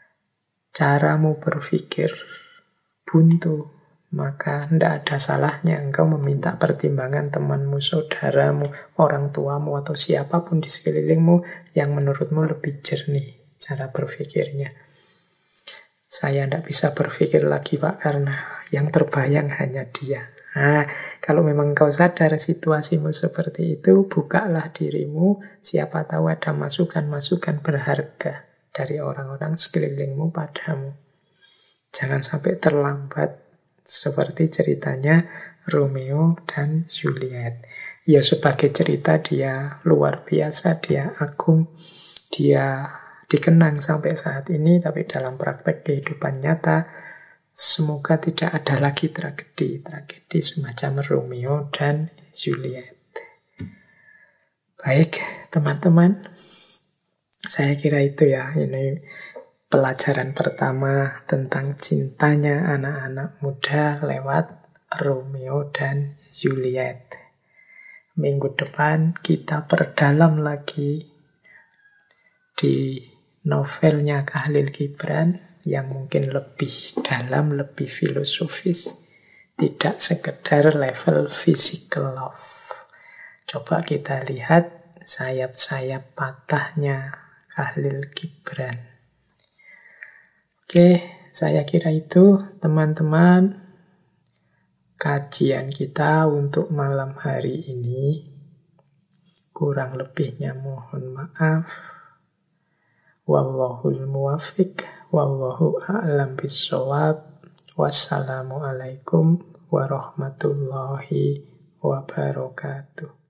caramu berpikir buntu, maka tidak ada salahnya engkau meminta pertimbangan temanmu, saudaramu, orang tuamu, atau siapapun di sekelilingmu yang menurutmu lebih jernih cara berpikirnya. Saya tidak bisa berpikir lagi, Pak, karena yang terbayang hanya dia. Nah, kalau memang engkau sadar situasimu seperti itu, bukalah dirimu, siapa tahu ada masukan-masukan berharga dari orang-orang sekelilingmu padamu. Jangan sampai terlambat. Seperti ceritanya Romeo dan Juliet. Ya sebagai cerita dia luar biasa, dia agung, dia dikenang sampai saat ini, tapi dalam praktek kehidupan nyata, semoga tidak ada lagi tragedi semacam Romeo dan Juliet. Baik, teman-teman, saya kira itu ya, ini pelajaran pertama tentang cintanya anak-anak muda lewat Romeo dan Juliet. Minggu depan kita perdalam lagi di novelnya Khalil Gibran yang mungkin lebih dalam, lebih filosofis, tidak sekedar level physical love. Coba kita lihat sayap-sayap patahnya Khalil Gibran. Oke, saya kira itu teman-teman kajian kita untuk malam hari ini. Kurang lebihnya mohon maaf. Wallahul muwaffiq, wallahu a'lam bissawab. Wassalamualaikum warahmatullahi wabarakatuh.